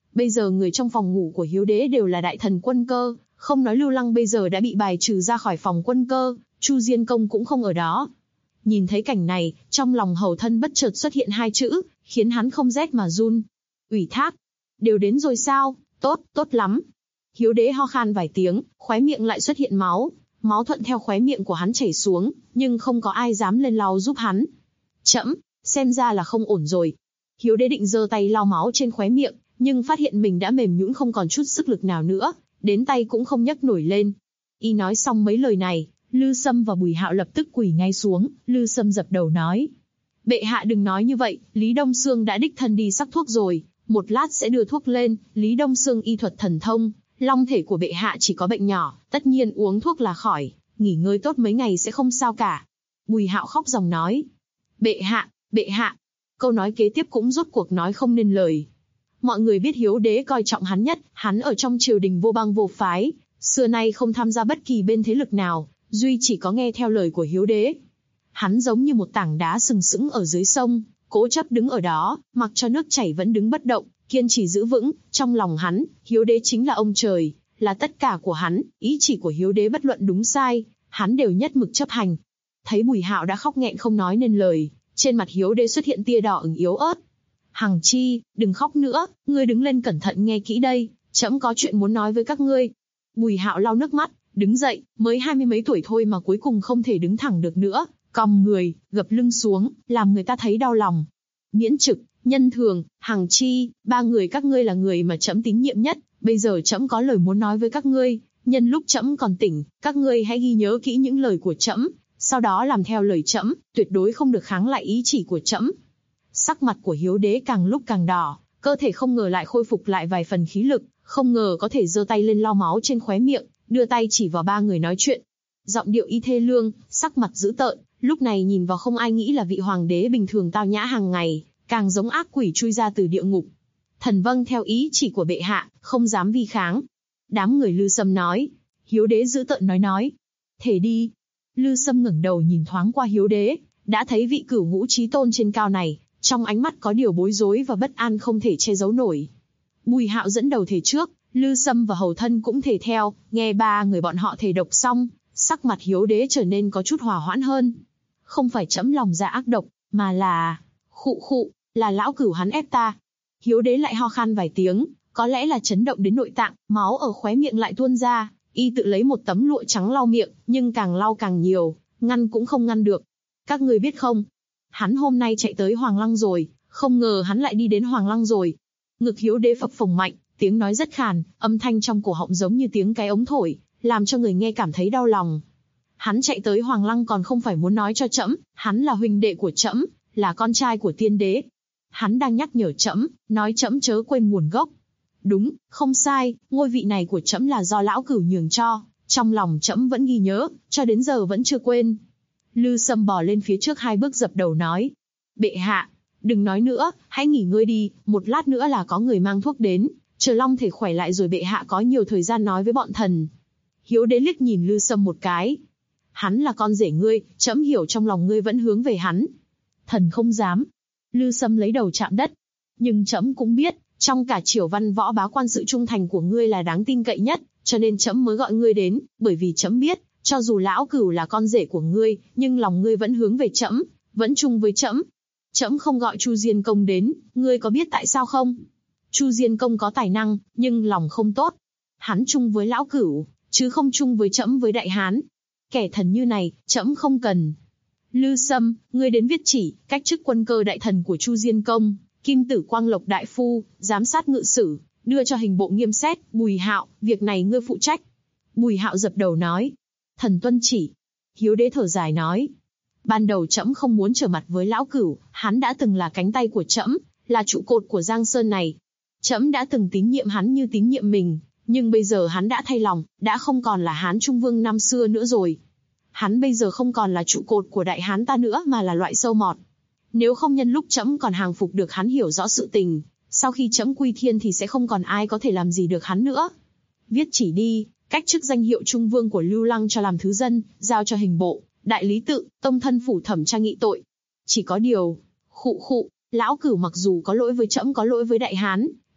Bây giờ người trong phòng ngủ của Hiếu Đế đều là đại thần quân cơ, không nói Lưu Lăng bây giờ đã bị bài trừ ra khỏi phòng quân cơ, Chu Diên Công cũng không ở đó. Nhìn thấy cảnh này, trong lòng hầu thân bất chợt xuất hiện hai chữ, khiến hắn không rét mà run. Ủy thác. Đều đến rồi sao? Tốt, tốt lắm. Hiếu Đế ho khan vài tiếng, khóe miệng lại xuất hiện máu. Máu thuận theo khóe miệng của hắn chảy xuống, nhưng không có ai dám lên lau giúp hắn. Trẫm, xem ra là không ổn rồi. Hiếu Đế định giơ tay lau máu trên khóe miệng, nhưng phát hiện mình đã mềm nhũn không còn chút sức lực nào nữa, đến tay cũng không nhấc nổi lên. Y nói xong mấy lời này, Lư Sâm và Bùi Hạo lập tức quỳ ngay xuống. Lư Sâm dập đầu nói: Bệ hạ đừng nói như vậy, Lý Đông Xương đã đích thân đi sắc thuốc rồi, một lát sẽ đưa thuốc lên. Lý Đông Xương y thuật thần thông, long thể của bệ hạ chỉ có bệnh nhỏ, tất nhiên uống thuốc là khỏi, nghỉ ngơi tốt mấy ngày sẽ không sao cả. Bùi Hạo khóc ròng nói: Bệ hạ, bệ hạ. Câu nói kế tiếp cũng rốt cuộc nói không nên lời. Mọi người biết Hiếu Đế coi trọng hắn nhất, hắn ở trong triều đình vô bang vô phái, xưa nay không tham gia bất kỳ bên thế lực nào, duy chỉ có nghe theo lời của Hiếu Đế. Hắn giống như một tảng đá sừng sững ở dưới sông, cố chấp đứng ở đó, mặc cho nước chảy vẫn đứng bất động, kiên trì giữ vững. Trong lòng hắn, Hiếu Đế chính là ông trời, là tất cả của hắn, ý chỉ của Hiếu Đế bất luận đúng sai, hắn đều nhất mực chấp hành. Thấy Bùi Hạo đã khóc nghẹn không nói nên lời, trên mặt Hiếu Đế xuất hiện tia đỏ ửng yếu ớt. Hằng Chi, đừng khóc nữa, ngươi đứng lên cẩn thận nghe kỹ đây, trẫm có chuyện muốn nói với các ngươi. Bùi Hạo lau nước mắt, đứng dậy, mới 20 mấy tuổi thôi mà cuối cùng không thể đứng thẳng được nữa, còng người, gập lưng xuống, làm người ta thấy đau lòng. Miễn Trực, Nhân Thường, Hằng Chi, ba người các ngươi là người mà trẫm tín nhiệm nhất, bây giờ trẫm có lời muốn nói với các ngươi, nhân lúc trẫm còn tỉnh, các ngươi hãy ghi nhớ kỹ những lời của trẫm, sau đó làm theo lời trẫm, tuyệt đối không được kháng lại ý chỉ của trẫm. Sắc mặt của Hiếu Đế càng lúc càng đỏ, cơ thể không ngờ lại khôi phục lại vài phần khí lực, không ngờ có thể giơ tay lên lau máu trên khóe miệng, đưa tay chỉ vào ba người nói chuyện. Giọng điệu y thê lương, sắc mặt dữ tợn, lúc này nhìn vào không ai nghĩ là vị hoàng đế bình thường tao nhã hàng ngày, càng giống ác quỷ chui ra từ địa ngục. Thần vâng theo ý chỉ của bệ hạ, không dám vi kháng. Đám người Lư Sâm nói. Hiếu Đế dữ tợn nói. Thể đi. Lư Sâm ngẩng đầu nhìn thoáng qua Hiếu Đế, đã thấy vị cửu ngũ chí tôn trên cao này, trong ánh mắt có điều bối rối và bất an không thể che giấu nổi. Bùi Hạo dẫn đầu thể trước, Lư Sâm và hầu thân cũng thể theo, nghe ba người bọn họ thể độc xong, sắc mặt Hiếu Đế trở nên có chút hòa hoãn hơn. Không phải trẫm lòng dạ ác độc, mà là... khụ, là lão cửu hắn ép ta. Hiếu Đế lại ho khan vài tiếng, có lẽ là chấn động đến nội tạng, máu ở khóe miệng lại tuôn ra, y tự lấy một tấm lụa trắng lau miệng, nhưng càng lau càng nhiều, ngăn cũng không ngăn được. Các người biết không? Hắn hôm nay chạy tới Hoàng Lăng rồi, không ngờ hắn lại đi đến Hoàng Lăng rồi. Ngực Hiếu Đế phập phồng mạnh, tiếng nói rất khàn, âm thanh trong cổ họng giống như tiếng cái ống thổi, làm cho người nghe cảm thấy đau lòng. Hắn chạy tới Hoàng Lăng còn không phải muốn nói cho trẫm, hắn là huynh đệ của trẫm, là con trai của tiên đế. Hắn đang nhắc nhở trẫm, nói trẫm chớ quên nguồn gốc. Đúng, không sai, ngôi vị này của trẫm là do lão cửu nhường cho, trong lòng trẫm vẫn ghi nhớ, cho đến giờ vẫn chưa quên. Lư Sâm bò lên phía trước 2 bước dập đầu nói. Bệ hạ, đừng nói nữa, hãy nghỉ ngơi đi, một lát nữa là có người mang thuốc đến, chờ long thể khỏe lại rồi bệ hạ có nhiều thời gian nói với bọn thần. Hiếu Đế liếc nhìn Lư Sâm một cái. Hắn là con rể ngươi, trẫm hiểu trong lòng ngươi vẫn hướng về hắn. Thần không dám. Lư Sâm lấy đầu chạm đất. Nhưng trẫm cũng biết, trong cả triều văn võ bá quan sự trung thành của ngươi là đáng tin cậy nhất, cho nên trẫm mới gọi ngươi đến, bởi vì trẫm biết, cho dù lão cửu là con rể của ngươi, nhưng lòng ngươi vẫn hướng về trẫm, vẫn chung với trẫm. Trẫm không gọi Chu Diên Công đến, ngươi có biết tại sao không? Chu Diên Công có tài năng, nhưng lòng không tốt. Hắn chung với lão cửu, chứ không chung với trẫm với đại hán. Kẻ thần như này, trẫm không cần. Lư Sâm, ngươi đến viết chỉ, cách chức quân cơ đại thần của Chu Diên Công, Kim Tử Quang Lộc đại phu, giám sát ngự sử, đưa cho hình bộ nghiêm xét. Bùi Hạo, việc này ngươi phụ trách. Bùi Hạo dập đầu nói. Thần tuân chỉ. Hiếu Đế thở dài nói. Ban đầu trẫm không muốn trở mặt với lão cửu, hắn đã từng là cánh tay của trẫm, là trụ cột của Giang Sơn này. Trẫm đã từng tín nhiệm hắn như tín nhiệm mình, nhưng bây giờ hắn đã thay lòng, đã không còn là Hán Trung Vương năm xưa nữa rồi. Hắn bây giờ không còn là trụ cột của đại hán ta nữa mà là loại sâu mọt. Nếu không nhân lúc trẫm còn hàng phục được hắn hiểu rõ sự tình, sau khi trẫm quy thiên thì sẽ không còn ai có thể làm gì được hắn nữa. Viết chỉ đi, cách chức danh hiệu Trung Vương của Lưu Lăng cho làm thứ dân, giao cho hình bộ, đại lý tự, tông thân phủ thẩm tra nghị tội. Chỉ có điều, lão cửu mặc dù có lỗi với trẫm có lỗi với đại hán,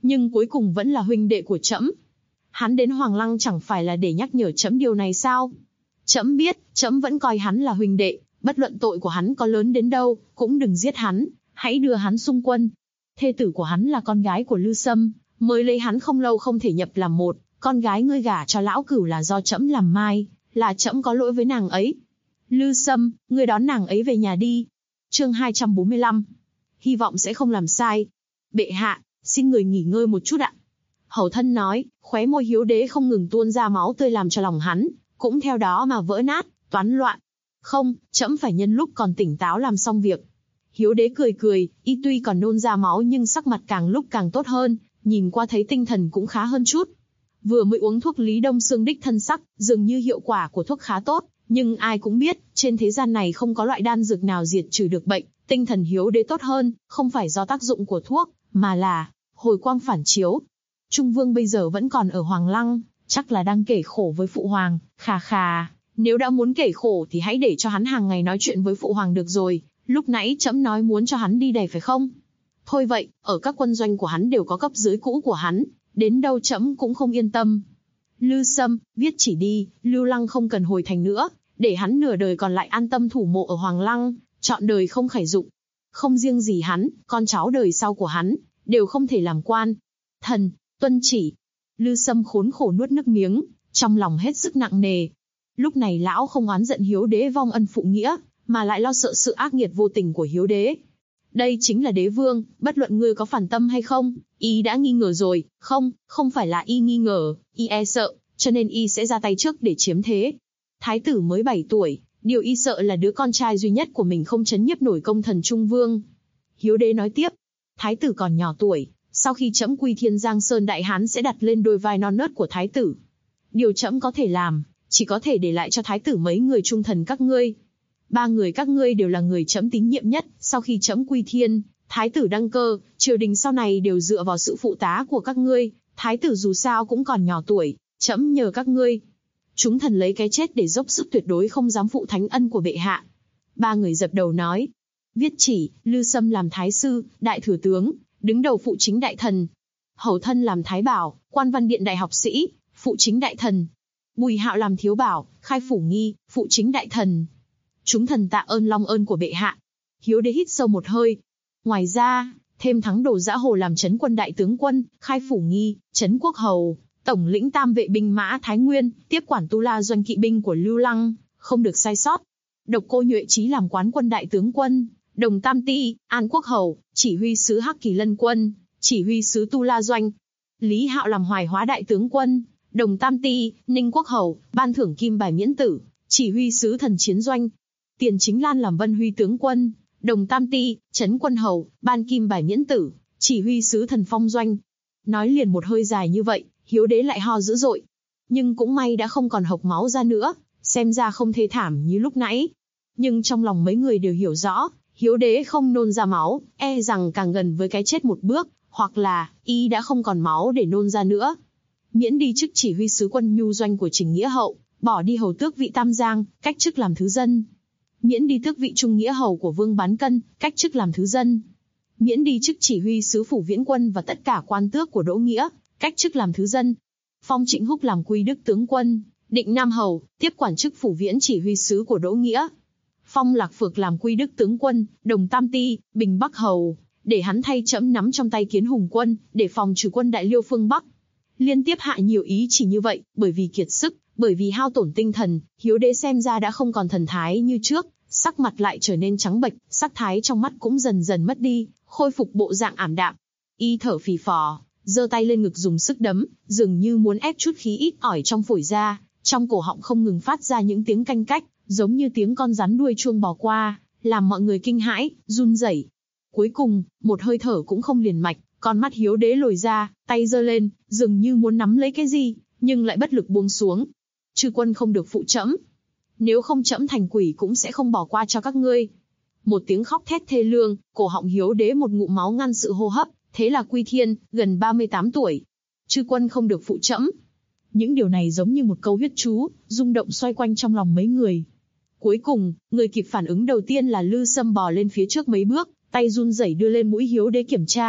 nhưng cuối cùng vẫn là huynh đệ của trẫm. Hắn đến Hoàng Lăng chẳng phải là để nhắc nhở trẫm điều này sao? Trẫm biết, trẫm vẫn coi hắn là huynh đệ, bất luận tội của hắn có lớn đến đâu, cũng đừng giết hắn, hãy đưa hắn xung quân. Thê tử của hắn là con gái của Lư Sâm, mới lấy hắn không lâu không thể nhập làm một, con gái ngươi gả cho lão cửu là do trẫm làm mai, là trẫm có lỗi với nàng ấy. Lư Sâm, ngươi đón nàng ấy về nhà đi. Chương 245. Hy vọng sẽ không làm sai. Bệ hạ, xin người nghỉ ngơi một chút ạ. Hầu thân nói, khóe môi Hiếu đế không ngừng tuôn ra máu tươi làm cho lòng hắn cũng theo đó mà vỡ nát, toán loạn. Không, trẫm phải nhân lúc còn tỉnh táo làm xong việc. Hiếu đế cười cười, y tuy còn nôn ra máu nhưng sắc mặt càng lúc càng tốt hơn, nhìn qua thấy tinh thần cũng khá hơn chút. Vừa mới uống thuốc Lý Đông Xương đích thân sắc, dường như hiệu quả của thuốc khá tốt, nhưng ai cũng biết, trên thế gian này không có loại đan dược nào diệt trừ được bệnh. Tinh thần Hiếu đế tốt hơn, không phải do tác dụng của thuốc, mà là hồi quang phản chiếu. Trung Vương bây giờ vẫn còn ở Hoàng Lăng, chắc là đang kể khổ với Phụ Hoàng. Khà khà, nếu đã muốn kể khổ thì hãy để cho hắn hàng ngày nói chuyện với Phụ Hoàng được rồi. Lúc nãy trẫm nói muốn cho hắn đi đầy phải không? Thôi vậy, ở các quân doanh của hắn đều có cấp dưới cũ của hắn, đến đâu trẫm cũng không yên tâm. Lư Sâm, viết chỉ đi, Lưu Lăng không cần hồi thành nữa, để hắn nửa đời còn lại an tâm thủ mộ ở Hoàng Lăng, trọn đời không khải dụng. Không riêng gì hắn, con cháu đời sau của hắn đều không thể làm quan. Thần, tuân chỉ. Lư Sâm khốn khổ nuốt nước miếng, trong lòng hết sức nặng nề. Lúc này lão không oán giận Hiếu đế vong ân phụ nghĩa, mà lại lo sợ sự ác nghiệt vô tình của Hiếu đế. Đây chính là đế vương, bất luận ngươi có phản tâm hay không, y đã nghi ngờ rồi. Không phải là y nghi ngờ, y e sợ, cho nên y sẽ ra tay trước để chiếm thế. Thái tử mới 7 tuổi, điều y sợ là đứa con trai duy nhất của mình không trấn nhiếp nổi công thần Trung Vương. Hiếu đế nói tiếp, thái tử còn nhỏ tuổi, sau khi trẫm quy thiên Giang Sơn Đại Hán sẽ đặt lên đôi vai non nớt của thái tử. Điều trẫm có thể làm, chỉ có thể để lại cho thái tử mấy người trung thần các ngươi. 3 người các ngươi đều là người trẫm tín nhiệm nhất, sau khi trẫm quy thiên, thái tử đăng cơ, triều đình sau này đều dựa vào sự phụ tá của các ngươi, thái tử dù sao cũng còn nhỏ tuổi, trẫm nhờ các ngươi. Chúng thần lấy cái chết để dốc sức tuyệt đối không dám phụ thánh ân của bệ hạ. 3 người dập đầu nói, viết chỉ, Lư Sâm làm thái sư, đại thừa tướng, đứng đầu phụ chính đại thần. Hầu thân làm thái bảo, quan văn điện đại học sĩ, phụ chính đại thần. Bùi Hạo làm thiếu bảo, khai phủ nghi, phụ chính đại thần. Chúng thần tạ ơn long ơn của bệ hạ. Hiếu đế hít sâu một hơi. Ngoài ra, thêm Thắng Đồ Dã Hồ làm trấn quân đại tướng quân, khai phủ nghi, trấn quốc hầu, tổng lĩnh tam vệ binh mã Thái Nguyên, tiếp quản tu la doanh kỵ binh của Lưu Lăng, không được sai sót. Độc Cô Nhuệ Chí làm quán quân đại tướng quân, Đồng Tam Ti, An Quốc hầu, chỉ huy sứ Hắc Kỳ Lân quân, chỉ huy sứ tu la doanh. Lý Hạo làm Hoài Hóa đại tướng quân, Đồng Tam Ti, Ninh Quốc hầu, ban thưởng kim bài miễn tử, chỉ huy sứ Thần Chiến doanh. Tiền Chính Lan làm Vân Huy tướng quân, Đồng Tam Ti, trấn quân hầu, ban kim bài miễn tử, chỉ huy sứ Thần Phong doanh. Nói liền một hơi dài như vậy, Hiếu đế lại ho dữ dội. Nhưng cũng may đã không còn hộc máu ra nữa, xem ra không thê thảm như lúc nãy. Nhưng trong lòng mấy người đều hiểu rõ, Hiếu đế không nôn ra máu, e rằng càng gần với cái chết một bước, hoặc là y đã không còn máu để nôn ra nữa. Miễn đi chức chỉ huy sứ quân nhu doanh của Trình Nghĩa Hậu, bỏ đi hầu tước vị Tam Giang, cách chức làm thứ dân. Miễn đi tước vị Trung Nghĩa Hầu của Vương Bán Cân, cách chức làm thứ dân. Miễn đi chức chỉ huy sứ phủ Viễn Quân và tất cả quan tước của Đỗ Nghĩa, cách chức làm thứ dân. Phong Trịnh Húc làm Quy Đức tướng quân, Định Nam Hầu, tiếp quản chức phủ Viễn chỉ huy sứ của Đỗ Nghĩa. Phong Lạc Phược làm Quy Đức tướng quân, Đồng Tam Ti, Bình Bắc Hầu, để hắn thay trẫm nắm trong tay Kiến Hùng quân, để phòng trừ quân Đại Liêu phương Bắc. Liên tiếp hạ nhiều ý chỉ như vậy, bởi vì kiệt sức, bởi vì hao tổn tinh thần, Hiếu đế xem ra đã không còn thần thái như trước, sắc mặt lại trở nên trắng bệch, sắc thái trong mắt cũng dần dần mất đi, khôi phục bộ dạng ảm đạm. Y thở phì phò, giơ tay lên ngực dùng sức đấm, dường như muốn ép chút khí ít ỏi trong phổi ra, trong cổ họng không ngừng phát ra những tiếng canh cách, giống như tiếng con rắn đuôi chuông bò qua, làm mọi người kinh hãi, run rẩy. Cuối cùng, một hơi thở cũng không liền mạch, con mắt Hiếu đế lồi ra, tay giơ lên, dường như muốn nắm lấy cái gì, nhưng lại bất lực buông xuống. Chư quân không được phụ trẫm, nếu không trẫm thành quỷ cũng sẽ không bỏ qua cho các ngươi. Một tiếng khóc thét thê lương, cổ họng Hiếu đế một ngụm máu ngăn sự hô hấp, thế là quy thiên, gần 38 tuổi. Chư quân không được phụ trẫm. Những điều này giống như một câu huyết chú, rung động xoay quanh trong lòng mấy người. Cuối cùng, người kịp phản ứng đầu tiên là Lư Sâm bò lên phía trước mấy bước, tay run rẩy đưa lên mũi Hiếu đế kiểm tra,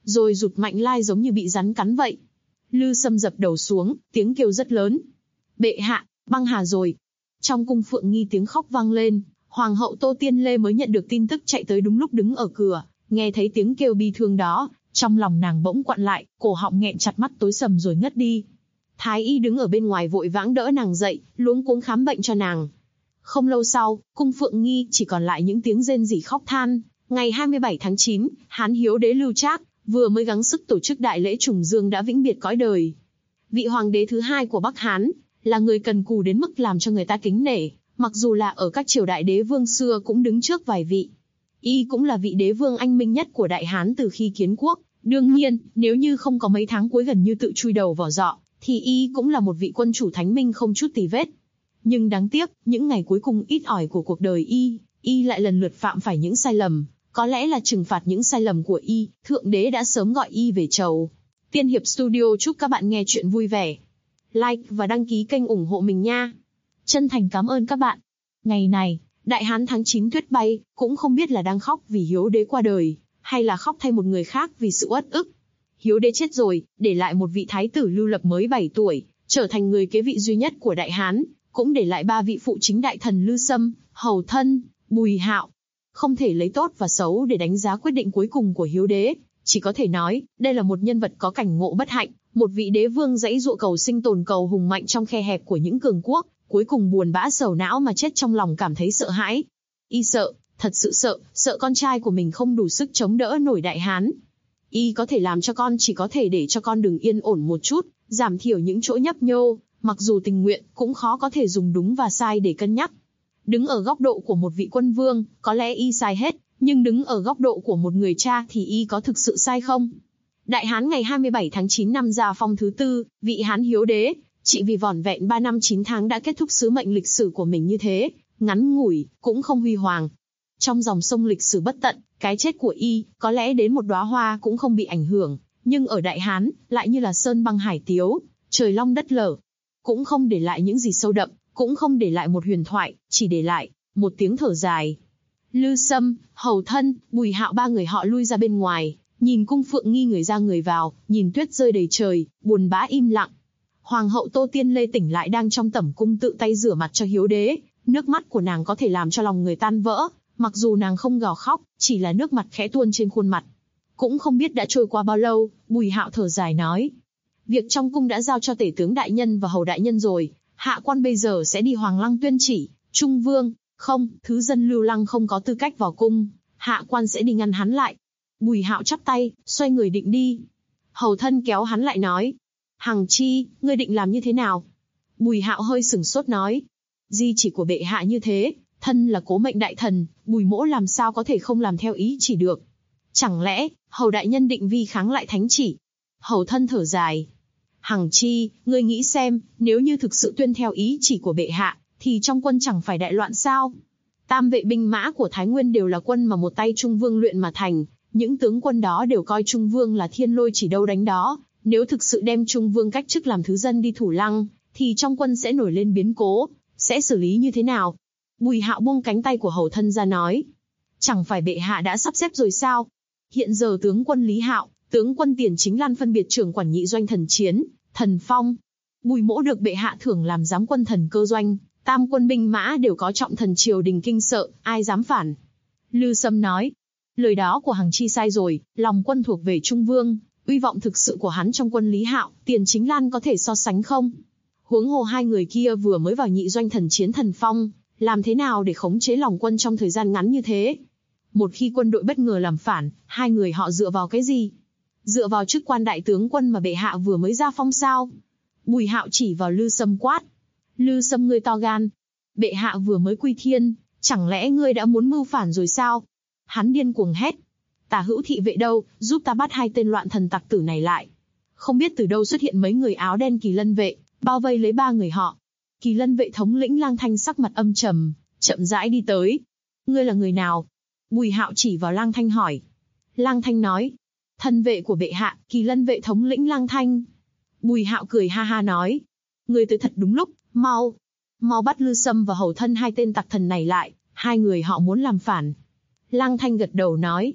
rồi rụt mạnh lai giống như bị rắn cắn vậy. Lư Sâm dập đầu xuống, tiếng kêu rất lớn. Bệ hạ, băng hà rồi. Trong cung Phượng Nghi tiếng khóc vang lên, Hoàng hậu Tô Tiên Lê mới nhận được tin tức chạy tới đúng lúc đứng ở cửa, nghe thấy tiếng kêu bi thương đó, trong lòng nàng bỗng quặn lại, cổ họng nghẹn chặt, mắt tối sầm rồi ngất đi. Thái y đứng ở bên ngoài vội vãng đỡ nàng dậy, luống cuống khám bệnh cho nàng. Không lâu sau, cung Phượng Nghi chỉ còn lại những tiếng rên rỉ khóc than. Ngày 27 tháng 9, Hán Hiếu đế Lưu Trác vừa mới gắng sức tổ chức đại lễ trùng dương đã vĩnh biệt cõi đời. Vị hoàng đế thứ hai của Bắc Hán, là người cần cù đến mức làm cho người ta kính nể, mặc dù là ở các triều đại đế vương xưa cũng đứng trước vài vị. Y cũng là vị đế vương anh minh nhất của Đại Hán từ khi kiến quốc. Đương nhiên, nếu như không có mấy tháng cuối gần như tự chui đầu vào giọ, thì Y cũng là một vị quân chủ thánh minh không chút tì vết. Nhưng đáng tiếc, những ngày cuối cùng ít ỏi của cuộc đời Y lại lần lượt phạm phải những sai lầm. Có lẽ là trừng phạt những sai lầm của Y, Thượng Đế đã sớm gọi Y về chầu. Tiên Hiệp Studio chúc các bạn nghe chuyện vui vẻ. Like và đăng ký kênh ủng hộ mình nha. Chân thành cảm ơn các bạn. Ngày này, Đại Hán tháng 9 tuyết bay, cũng không biết là đang khóc vì Hiếu đế qua đời, hay là khóc thay một người khác vì sự uất ức. Hiếu đế chết rồi, để lại một vị thái tử Lưu Lập mới 7 tuổi, trở thành người kế vị duy nhất của Đại Hán, cũng để lại 3 vị phụ chính đại thần Lư Sâm, Hầu Thân, Bùi Hạo. Không thể lấy tốt và xấu để đánh giá quyết định cuối cùng của Hiếu đế, chỉ có thể nói, đây là một nhân vật có cảnh ngộ bất hạnh, một vị đế vương giãy giụa cầu sinh tồn cầu hùng mạnh trong khe hẹp của những cường quốc, cuối cùng buồn bã sầu não mà chết trong lòng cảm thấy sợ hãi. Y sợ, thật sự sợ con trai của mình không đủ sức chống đỡ nổi Đại Hán. Y có thể làm cho con chỉ có thể để cho con đừng yên ổn một chút, giảm thiểu những chỗ nhấp nhô, mặc dù tình nguyện, cũng khó có thể dùng đúng và sai để cân nhắc. Đứng ở góc độ của một vị quân vương, có lẽ Y sai hết, nhưng đứng ở góc độ của một người cha thì Y có thực sự sai không? Đại Hán ngày 27 tháng 9 năm Gia Phong thứ tư, vị Hán Hiếu đế, chỉ vì vỏn vẹn 3 năm 9 tháng đã kết thúc sứ mệnh lịch sử của mình như thế, ngắn ngủi, cũng không huy hoàng. Trong dòng sông lịch sử bất tận, cái chết của Y, có lẽ đến một đóa hoa cũng không bị ảnh hưởng, nhưng ở Đại Hán, lại như là sơn băng hải tiếu, trời long đất lở. Cũng không để lại những gì sâu đậm, cũng không để lại một huyền thoại, chỉ để lại một tiếng thở dài. Lư Sâm, Hầu Thân, Bùi Hạo 3 người họ lui ra bên ngoài, nhìn cung Phượng Nghi người ra người vào, nhìn tuyết rơi đầy trời, buồn bã im lặng. Hoàng hậu Tô Tiên Lê tỉnh lại đang trong tẩm cung tự tay rửa mặt cho Hiếu đế, nước mắt của nàng có thể làm cho lòng người tan vỡ, mặc dù nàng không gào khóc, chỉ là nước mặt khẽ tuôn trên khuôn mặt. Cũng không biết đã trôi qua bao lâu, Bùi Hạo thở dài nói: việc trong cung đã giao cho tể tướng đại nhân và hầu đại nhân rồi, hạ quan bây giờ sẽ đi Hoàng Lăng tuyên chỉ, Trung Vương, không, thứ dân Lưu Lăng không có tư cách vào cung, hạ quan sẽ đi ngăn hắn lại. Bùi Hạo chắp tay, xoay người định đi. Hầu Thân kéo hắn lại nói: Hằng Chi, ngươi định làm như thế nào? Bùi Hạo hơi sửng sốt nói: di chỉ của bệ hạ như thế, thân là cố mệnh đại thần, Bùi mỗ làm sao có thể không làm theo ý chỉ được? Chẳng lẽ, hầu đại nhân định vi kháng lại thánh chỉ? Hầu Thân thở dài: Hằng Chi, ngươi nghĩ xem, nếu như thực sự tuân theo ý chỉ của bệ hạ, thì trong quân chẳng phải đại loạn sao? Tam vệ binh mã của Thái Nguyên đều là quân mà một tay Trung Vương luyện mà thành, những tướng quân đó đều coi Trung Vương là thiên lôi chỉ đâu đánh đó. Nếu thực sự đem Trung Vương cách chức làm thứ dân đi thủ lăng, thì trong quân sẽ nổi lên biến cố, sẽ xử lý như thế nào? Bùi Hạo buông cánh tay của Hầu Thân ra nói: chẳng phải bệ hạ đã sắp xếp rồi sao? Hiện giờ tướng quân Lý Hạo, tướng quân Tiền Chính Lan phân biệt trưởng quản nhị doanh thần chiến, thần phong. Bùi mỗ được bệ hạ thưởng làm giám quân thần cơ doanh, tam quân binh mã đều có trọng thần triều đình kinh sợ, ai dám phản? Lư Sâm nói: lời đó của Hằng Chi sai rồi, lòng quân thuộc về Trung Vương, uy vọng thực sự của hắn trong quân Lý Hạo, Tiền Chính Lan có thể so sánh không? Huống hồ hai người kia vừa mới vào nhị doanh thần chiến thần phong, làm thế nào để khống chế lòng quân trong thời gian ngắn như thế? Một khi quân đội bất ngờ làm phản, hai người họ dựa vào cái gì? Dựa vào chức quan đại tướng quân mà bệ hạ vừa mới ra phong sao? Bùi Hạo chỉ vào Lư Sâm quát: Lư Sâm, ngươi to gan. Bệ hạ vừa mới quy thiên, chẳng lẽ ngươi đã muốn mưu phản rồi sao? Hắn điên cuồng hét: Tả Hữu thị vệ đâu, giúp ta bắt hai tên loạn thần tặc tử này lại. Không biết từ đâu xuất hiện mấy người áo đen Kỳ Lân vệ, bao vây lấy 3 người họ. Kỳ Lân vệ thống lĩnh Lang Thanh sắc mặt âm trầm, chậm rãi đi tới. Ngươi là người nào? Bùi Hạo chỉ vào Lang Thanh hỏi. Lang Thanh nói: thân vệ của bệ hạ, Kỳ Lân vệ thống lĩnh Lang Thanh. Bùi Hạo cười ha ha nói: ngươi tới thật đúng lúc, mau bắt Lư Sâm và Hầu Thân hai tên tặc thần này lại, hai người họ muốn làm phản. Lang Thanh gật đầu nói: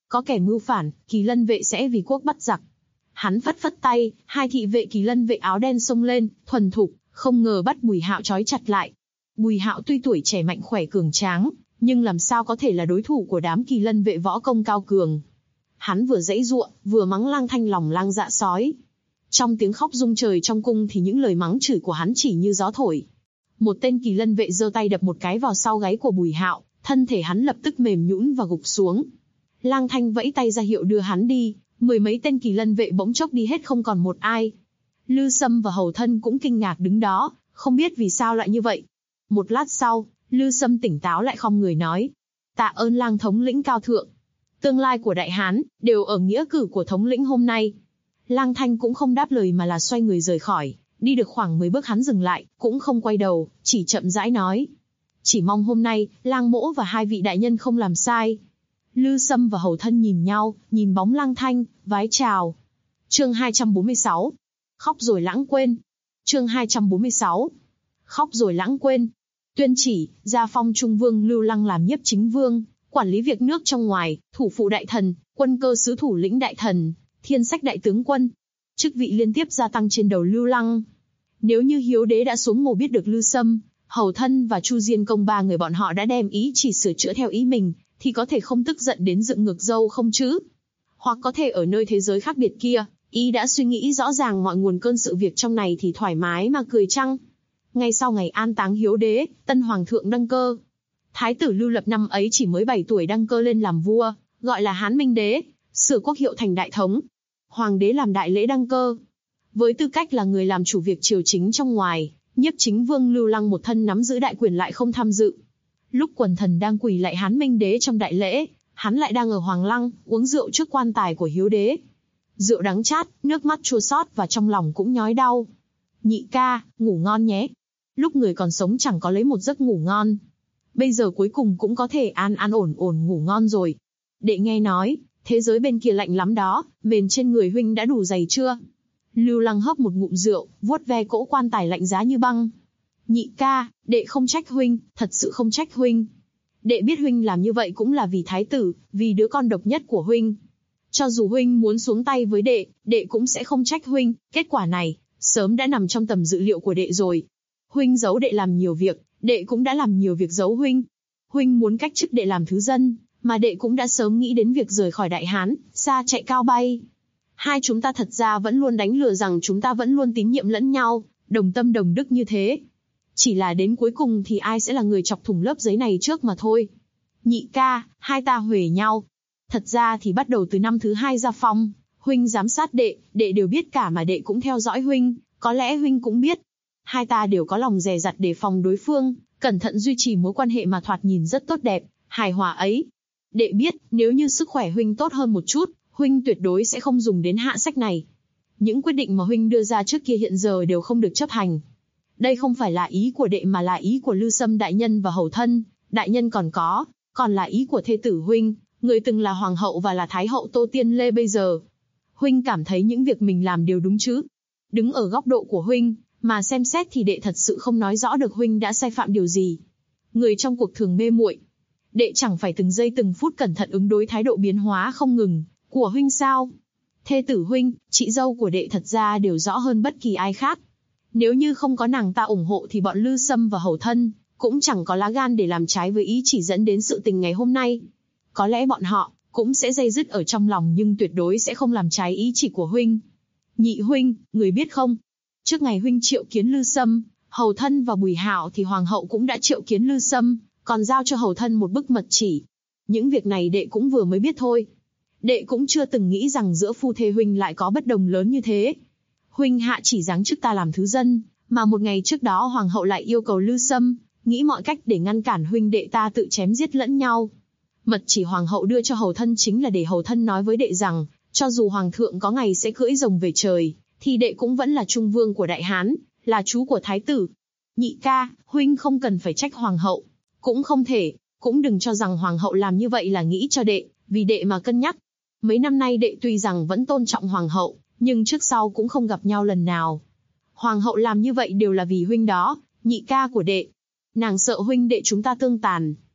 Có kẻ mưu phản, Kỳ Lân vệ sẽ vì quốc bắt giặc. Hắn phất phất tay, hai thị vệ Kỳ Lân vệ áo đen xông lên, thuần thục, không ngờ bắt Bùi Hạo trói chặt lại. Bùi Hạo tuy tuổi trẻ mạnh khỏe cường tráng, nhưng làm sao có thể là đối thủ của đám Kỳ Lân vệ võ công cao cường. Hắn vừa giãy giụa, vừa mắng Lang Thanh lòng lang dạ sói. Trong tiếng khóc rung trời trong cung thì những lời mắng chửi của hắn chỉ như gió thổi. Một tên Kỳ Lân vệ giơ tay đập một cái vào sau gáy của Bùi Hạo, thân thể hắn lập tức mềm nhũn và gục xuống. Lang Thanh vẫy tay ra hiệu đưa hắn đi, mười mấy tên Kỳ Lân vệ bỗng chốc đi hết không còn một ai. Lư Sâm và Hầu Thân cũng kinh ngạc đứng đó, không biết vì sao lại như vậy. Một lát sau, Lư Sâm tỉnh táo lại khom người nói: tạ ơn Lang thống lĩnh cao thượng. Tương lai của Đại Hán đều ở nghĩa cử của thống lĩnh hôm nay. Lang Thanh cũng không đáp lời mà là xoay người rời khỏi. Đi được khoảng 10 bước hắn dừng lại, cũng không quay đầu, chỉ chậm rãi nói: chỉ mong hôm nay, Lang mỗ và hai vị đại nhân không làm sai. Lư Sâm và Hầu Thân nhìn nhau, nhìn bóng Lang Thanh, vái chào. Chương 246. Khóc rồi lãng quên. Chương 246. Khóc rồi lãng quên. Tuyên chỉ, gia phong Trung Vương Lưu Lăng làm nhiếp chính vương, quản lý việc nước trong ngoài, thủ phụ đại thần, quân cơ sứ thủ lĩnh đại thần, thiên sách đại tướng quân. Chức vị liên tiếp gia tăng trên đầu Lưu Lăng. Nếu như Hiếu Đế đã xuống mồ biết được Lư Sâm, Hầu Thân và Chu Diên Công ba người bọn họ đã đem ý chỉ sửa chữa theo ý mình, thì có thể không tức giận đến dựng ngược râu không chứ? Hoặc có thể ở nơi thế giới khác biệt kia, ý đã suy nghĩ rõ ràng mọi nguồn cơn sự việc trong này thì thoải mái mà cười chăng? Ngay sau ngày an táng Hiếu Đế, tân hoàng thượng đăng cơ. Thái tử Lưu Lập năm ấy chỉ mới 7 tuổi đăng cơ lên làm vua, gọi là Hán Minh Đế, sửa quốc hiệu thành Đại Thống. Hoàng đế làm đại lễ đăng cơ. Với tư cách là người làm chủ việc triều chính trong ngoài, nhiếp chính vương Lưu Lăng một thân nắm giữ đại quyền lại không tham dự. Lúc quần thần đang quỳ lạy Hán Minh Đế trong đại lễ, hắn lại đang ở Hoàng Lăng, uống rượu trước quan tài của Hiếu Đế. Rượu đắng chát, nước mắt chua xót và trong lòng cũng nhói đau. Nhị ca, ngủ ngon nhé. Lúc người còn sống chẳng có lấy một giấc ngủ ngon. Bây giờ cuối cùng cũng có thể an an ổn ổn ngủ ngon rồi. Đệ nghe nói, thế giới bên kia lạnh lắm đó, mền trên người huynh đã đủ dày chưa? Lưu Lăng hớp một ngụm rượu, vuốt ve cỗ quan tài lạnh giá như băng. Nhị ca, đệ không trách huynh, thật sự không trách huynh. Đệ biết huynh làm như vậy cũng là vì thái tử, vì đứa con độc nhất của huynh. Cho dù huynh muốn xuống tay với đệ, đệ cũng sẽ không trách huynh, kết quả này, sớm đã nằm trong tầm dự liệu của đệ rồi. Huynh giấu đệ làm nhiều việc, đệ cũng đã làm nhiều việc giấu huynh. Huynh muốn cách chức đệ làm thứ dân, mà đệ cũng đã sớm nghĩ đến việc rời khỏi Đại Hán, xa chạy cao bay. Hai chúng ta thật ra vẫn luôn đánh lừa rằng chúng ta vẫn luôn tín nhiệm lẫn nhau, đồng tâm đồng đức như thế. Chỉ là đến cuối cùng thì ai sẽ là người chọc thủng lớp giấy này trước mà thôi. Nhị ca, hai ta huề nhau. Thật ra thì bắt đầu từ năm thứ 2 gia phong, huynh giám sát đệ, đệ đều biết cả mà đệ cũng theo dõi huynh, có lẽ huynh cũng biết. Hai ta đều có lòng dè dặt đề phòng đối phương, cẩn thận duy trì mối quan hệ mà thoạt nhìn rất tốt đẹp, hài hòa ấy. Đệ biết, nếu như sức khỏe huynh tốt hơn một chút, huynh tuyệt đối sẽ không dùng đến hạ sách này. Những quyết định mà huynh đưa ra trước kia hiện giờ đều không được chấp hành. Đây không phải là ý của đệ mà là ý của Lư Sâm đại nhân và Hầu Thân, đại nhân còn là ý của thê tử huynh, người từng là hoàng hậu và là thái hậu Tô Tiên Lê bây giờ. Huynh cảm thấy những việc mình làm đều đúng chứ? Đứng ở góc độ của huynh, mà xem xét thì đệ thật sự không nói rõ được huynh đã sai phạm điều gì. Người trong cuộc thường mê muội. Đệ chẳng phải từng giây từng phút cẩn thận ứng đối thái độ biến hóa không ngừng của huynh sao? Thê tử huynh, chị dâu của đệ thật ra đều rõ hơn bất kỳ ai khác. Nếu như không có nàng ta ủng hộ thì bọn Lư Sâm và Hầu Thân cũng chẳng có lá gan để làm trái với ý chỉ dẫn đến sự tình ngày hôm nay. Có lẽ bọn họ cũng sẽ day dứt ở trong lòng nhưng tuyệt đối sẽ không làm trái ý chỉ của huynh. Nhị huynh, người biết không? Trước ngày huynh triệu kiến Lư Sâm, Hầu Thân và Bùi Hạo thì hoàng hậu cũng đã triệu kiến Lư Sâm, còn giao cho Hầu Thân một bức mật chỉ. Những việc này đệ cũng vừa mới biết thôi. Đệ cũng chưa từng nghĩ rằng giữa phu thê huynh lại có bất đồng lớn như thế. Huynh hạ chỉ giáng chức ta làm thứ dân, mà một ngày trước đó hoàng hậu lại yêu cầu Lư Sâm nghĩ mọi cách để ngăn cản huynh đệ ta tự chém giết lẫn nhau. Mật chỉ hoàng hậu đưa cho Hầu Thân chính là để Hầu Thân nói với đệ rằng, cho dù hoàng thượng có ngày sẽ cưỡi rồng về trời, thì đệ cũng vẫn là trung vương của Đại Hán, là chú của thái tử. Nhị ca, huynh không cần phải trách hoàng hậu, cũng không thể, cũng đừng cho rằng hoàng hậu làm như vậy là nghĩ cho đệ, vì đệ mà cân nhắc. Mấy năm nay đệ tuy rằng vẫn tôn trọng hoàng hậu, nhưng trước sau cũng không gặp nhau lần nào. Hoàng hậu làm như vậy đều là vì huynh đó, nhị ca của đệ. Nàng sợ huynh đệ chúng ta tương tàn.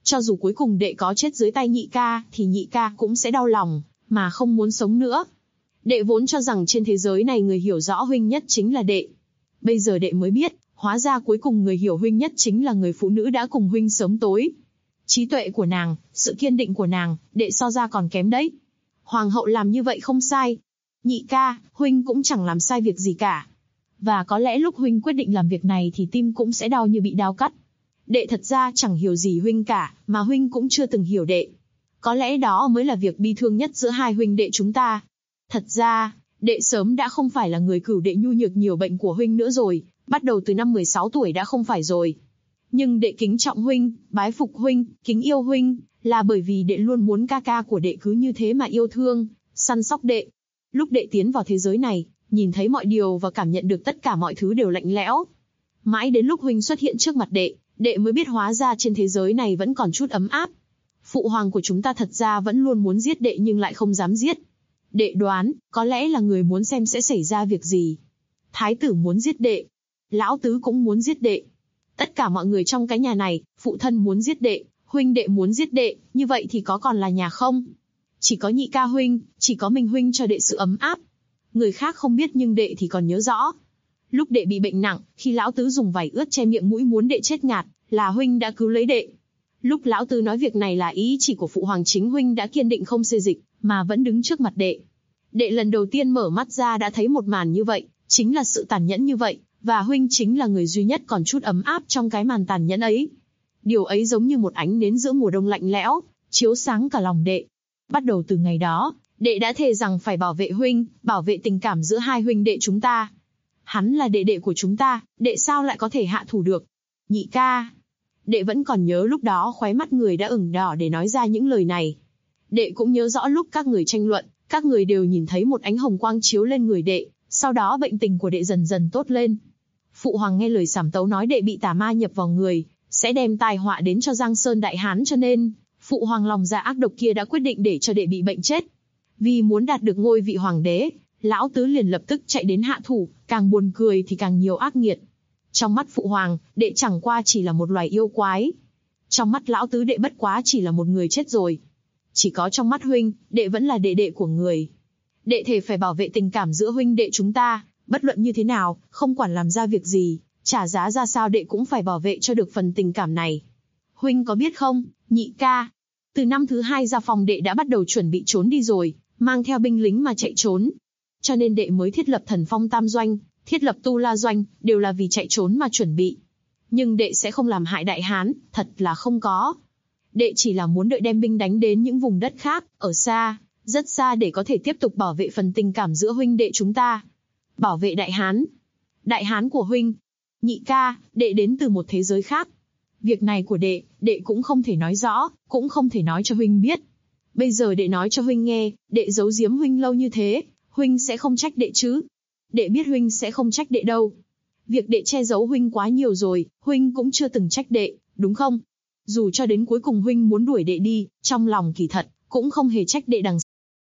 Cho dù cuối cùng đệ có chết dưới tay nhị ca, thì nhị ca cũng sẽ đau lòng, mà không muốn sống nữa. Đệ vốn cho rằng trên thế giới này người hiểu rõ huynh nhất chính là đệ. Bây giờ đệ mới biết, hóa ra cuối cùng người hiểu huynh nhất chính là người phụ nữ đã cùng huynh sớm tối. Trí tuệ của nàng, sự kiên định của nàng, đệ so ra còn kém đấy. Hoàng hậu làm như vậy không sai. Nhị ca, huynh cũng chẳng làm sai việc gì cả. Và có lẽ lúc huynh quyết định làm việc này thì tim cũng sẽ đau như bị đao cắt. Đệ thật ra chẳng hiểu gì huynh cả, mà huynh cũng chưa từng hiểu đệ. Có lẽ đó mới là việc bi thương nhất giữa hai huynh đệ chúng ta. Thật ra, đệ sớm đã không phải là người cửu đệ nhu nhược nhiều bệnh của huynh nữa rồi, bắt đầu từ năm 16 tuổi đã không phải rồi. Nhưng đệ kính trọng huynh, bái phục huynh, kính yêu huynh, là bởi vì đệ luôn muốn ca ca của đệ cứ như thế mà yêu thương, săn sóc đệ. Lúc đệ tiến vào thế giới này, nhìn thấy mọi điều và cảm nhận được tất cả mọi thứ đều lạnh lẽo. Mãi đến lúc huynh xuất hiện trước mặt đệ, đệ mới biết hóa ra trên thế giới này vẫn còn chút ấm áp. Phụ hoàng của chúng ta thật ra vẫn luôn muốn giết đệ nhưng lại không dám giết. Đệ đoán, có lẽ là người muốn xem sẽ xảy ra việc gì. Thái tử muốn giết đệ. Lão tứ cũng muốn giết đệ. Tất cả mọi người trong cái nhà này, phụ thân muốn giết đệ, huynh đệ muốn giết đệ, như vậy thì có còn là nhà không? Chỉ có nhị ca huynh, chỉ có mình huynh cho đệ sự ấm áp. Người khác không biết nhưng đệ thì còn nhớ rõ. Lúc đệ bị bệnh nặng, khi lão tứ dùng vải ướt che miệng mũi muốn đệ chết ngạt, là huynh đã cứu lấy đệ. Lúc lão tứ nói việc này là ý chỉ của phụ hoàng, chính huynh đã kiên định không xê dịch, mà vẫn đứng trước mặt đệ. Đệ lần đầu tiên mở mắt ra đã thấy một màn như vậy, chính là sự tàn nhẫn như vậy, và huynh chính là người duy nhất còn chút ấm áp trong cái màn tàn nhẫn ấy. Điều ấy giống như một ánh nến giữa mùa đông lạnh lẽo, chiếu sáng cả lòng đệ. Bắt đầu từ ngày đó, đệ đã thề rằng phải bảo vệ huynh, bảo vệ tình cảm giữa hai huynh đệ chúng ta. Hắn là đệ đệ của chúng ta, đệ sao lại có thể hạ thủ được? Nhị ca. Đệ vẫn còn nhớ lúc đó khóe mắt người đã ửng đỏ để nói ra những lời này. Đệ cũng nhớ rõ lúc các người tranh luận, các người đều nhìn thấy một ánh hồng quang chiếu lên người đệ, sau đó bệnh tình của đệ dần dần tốt lên. Phụ hoàng nghe lời sảm tấu nói đệ bị tà ma nhập vào người, sẽ đem tai họa đến cho Giang Sơn Đại Hán, cho nên phụ hoàng lòng dạ ác độc kia đã quyết định để cho đệ bị bệnh chết. Vì muốn đạt được ngôi vị hoàng đế, lão tứ liền lập tức chạy đến hạ thủ, càng buồn cười thì càng nhiều ác nghiệt. Trong mắt phụ hoàng, đệ chẳng qua chỉ là một loài yêu quái. Trong mắt lão tứ đệ bất quá chỉ là một người chết rồi. Chỉ có trong mắt huynh, đệ vẫn là đệ đệ của người. Đệ thề phải bảo vệ tình cảm giữa huynh đệ chúng ta, bất luận như thế nào, không quản làm ra việc gì, trả giá ra sao đệ cũng phải bảo vệ cho được phần tình cảm này. Huynh có biết không, nhị ca, từ năm thứ 2 ra phòng đệ đã bắt đầu chuẩn bị trốn đi rồi, mang theo binh lính mà chạy trốn. Cho nên đệ mới thiết lập Thần Phong Tam Doanh, thiết lập Tu La Doanh, đều là vì chạy trốn mà chuẩn bị. Nhưng đệ sẽ không làm hại Đại Hán, thật là không có. Đệ chỉ là muốn đợi đem binh đánh đến những vùng đất khác, ở xa, rất xa để có thể tiếp tục bảo vệ phần tình cảm giữa huynh đệ chúng ta. Bảo vệ Đại Hán. Đại Hán của huynh. Nhị ca, đệ đến từ một thế giới khác. Việc này của đệ, đệ cũng không thể nói rõ, cũng không thể nói cho huynh biết. Bây giờ đệ nói cho huynh nghe, đệ giấu giếm huynh lâu như thế, huynh sẽ không trách đệ chứ? Đệ biết huynh sẽ không trách đệ đâu. Việc đệ che giấu huynh quá nhiều rồi, huynh cũng chưa từng trách đệ, đúng không? Dù cho đến cuối cùng huynh muốn đuổi đệ đi, trong lòng kỳ thật, cũng không hề trách đệ đằng.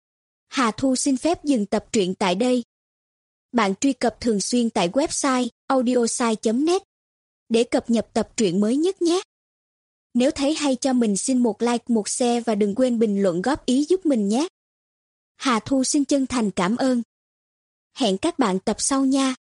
Hà Thu xin phép dừng tập truyện tại đây. Bạn truy cập thường xuyên tại website audiosai.net để cập nhật tập truyện mới nhất nhé. Nếu thấy hay cho mình xin một like, một share và đừng quên bình luận góp ý giúp mình nhé. Hà Thu xin chân thành cảm ơn. Hẹn các bạn tập sau nha.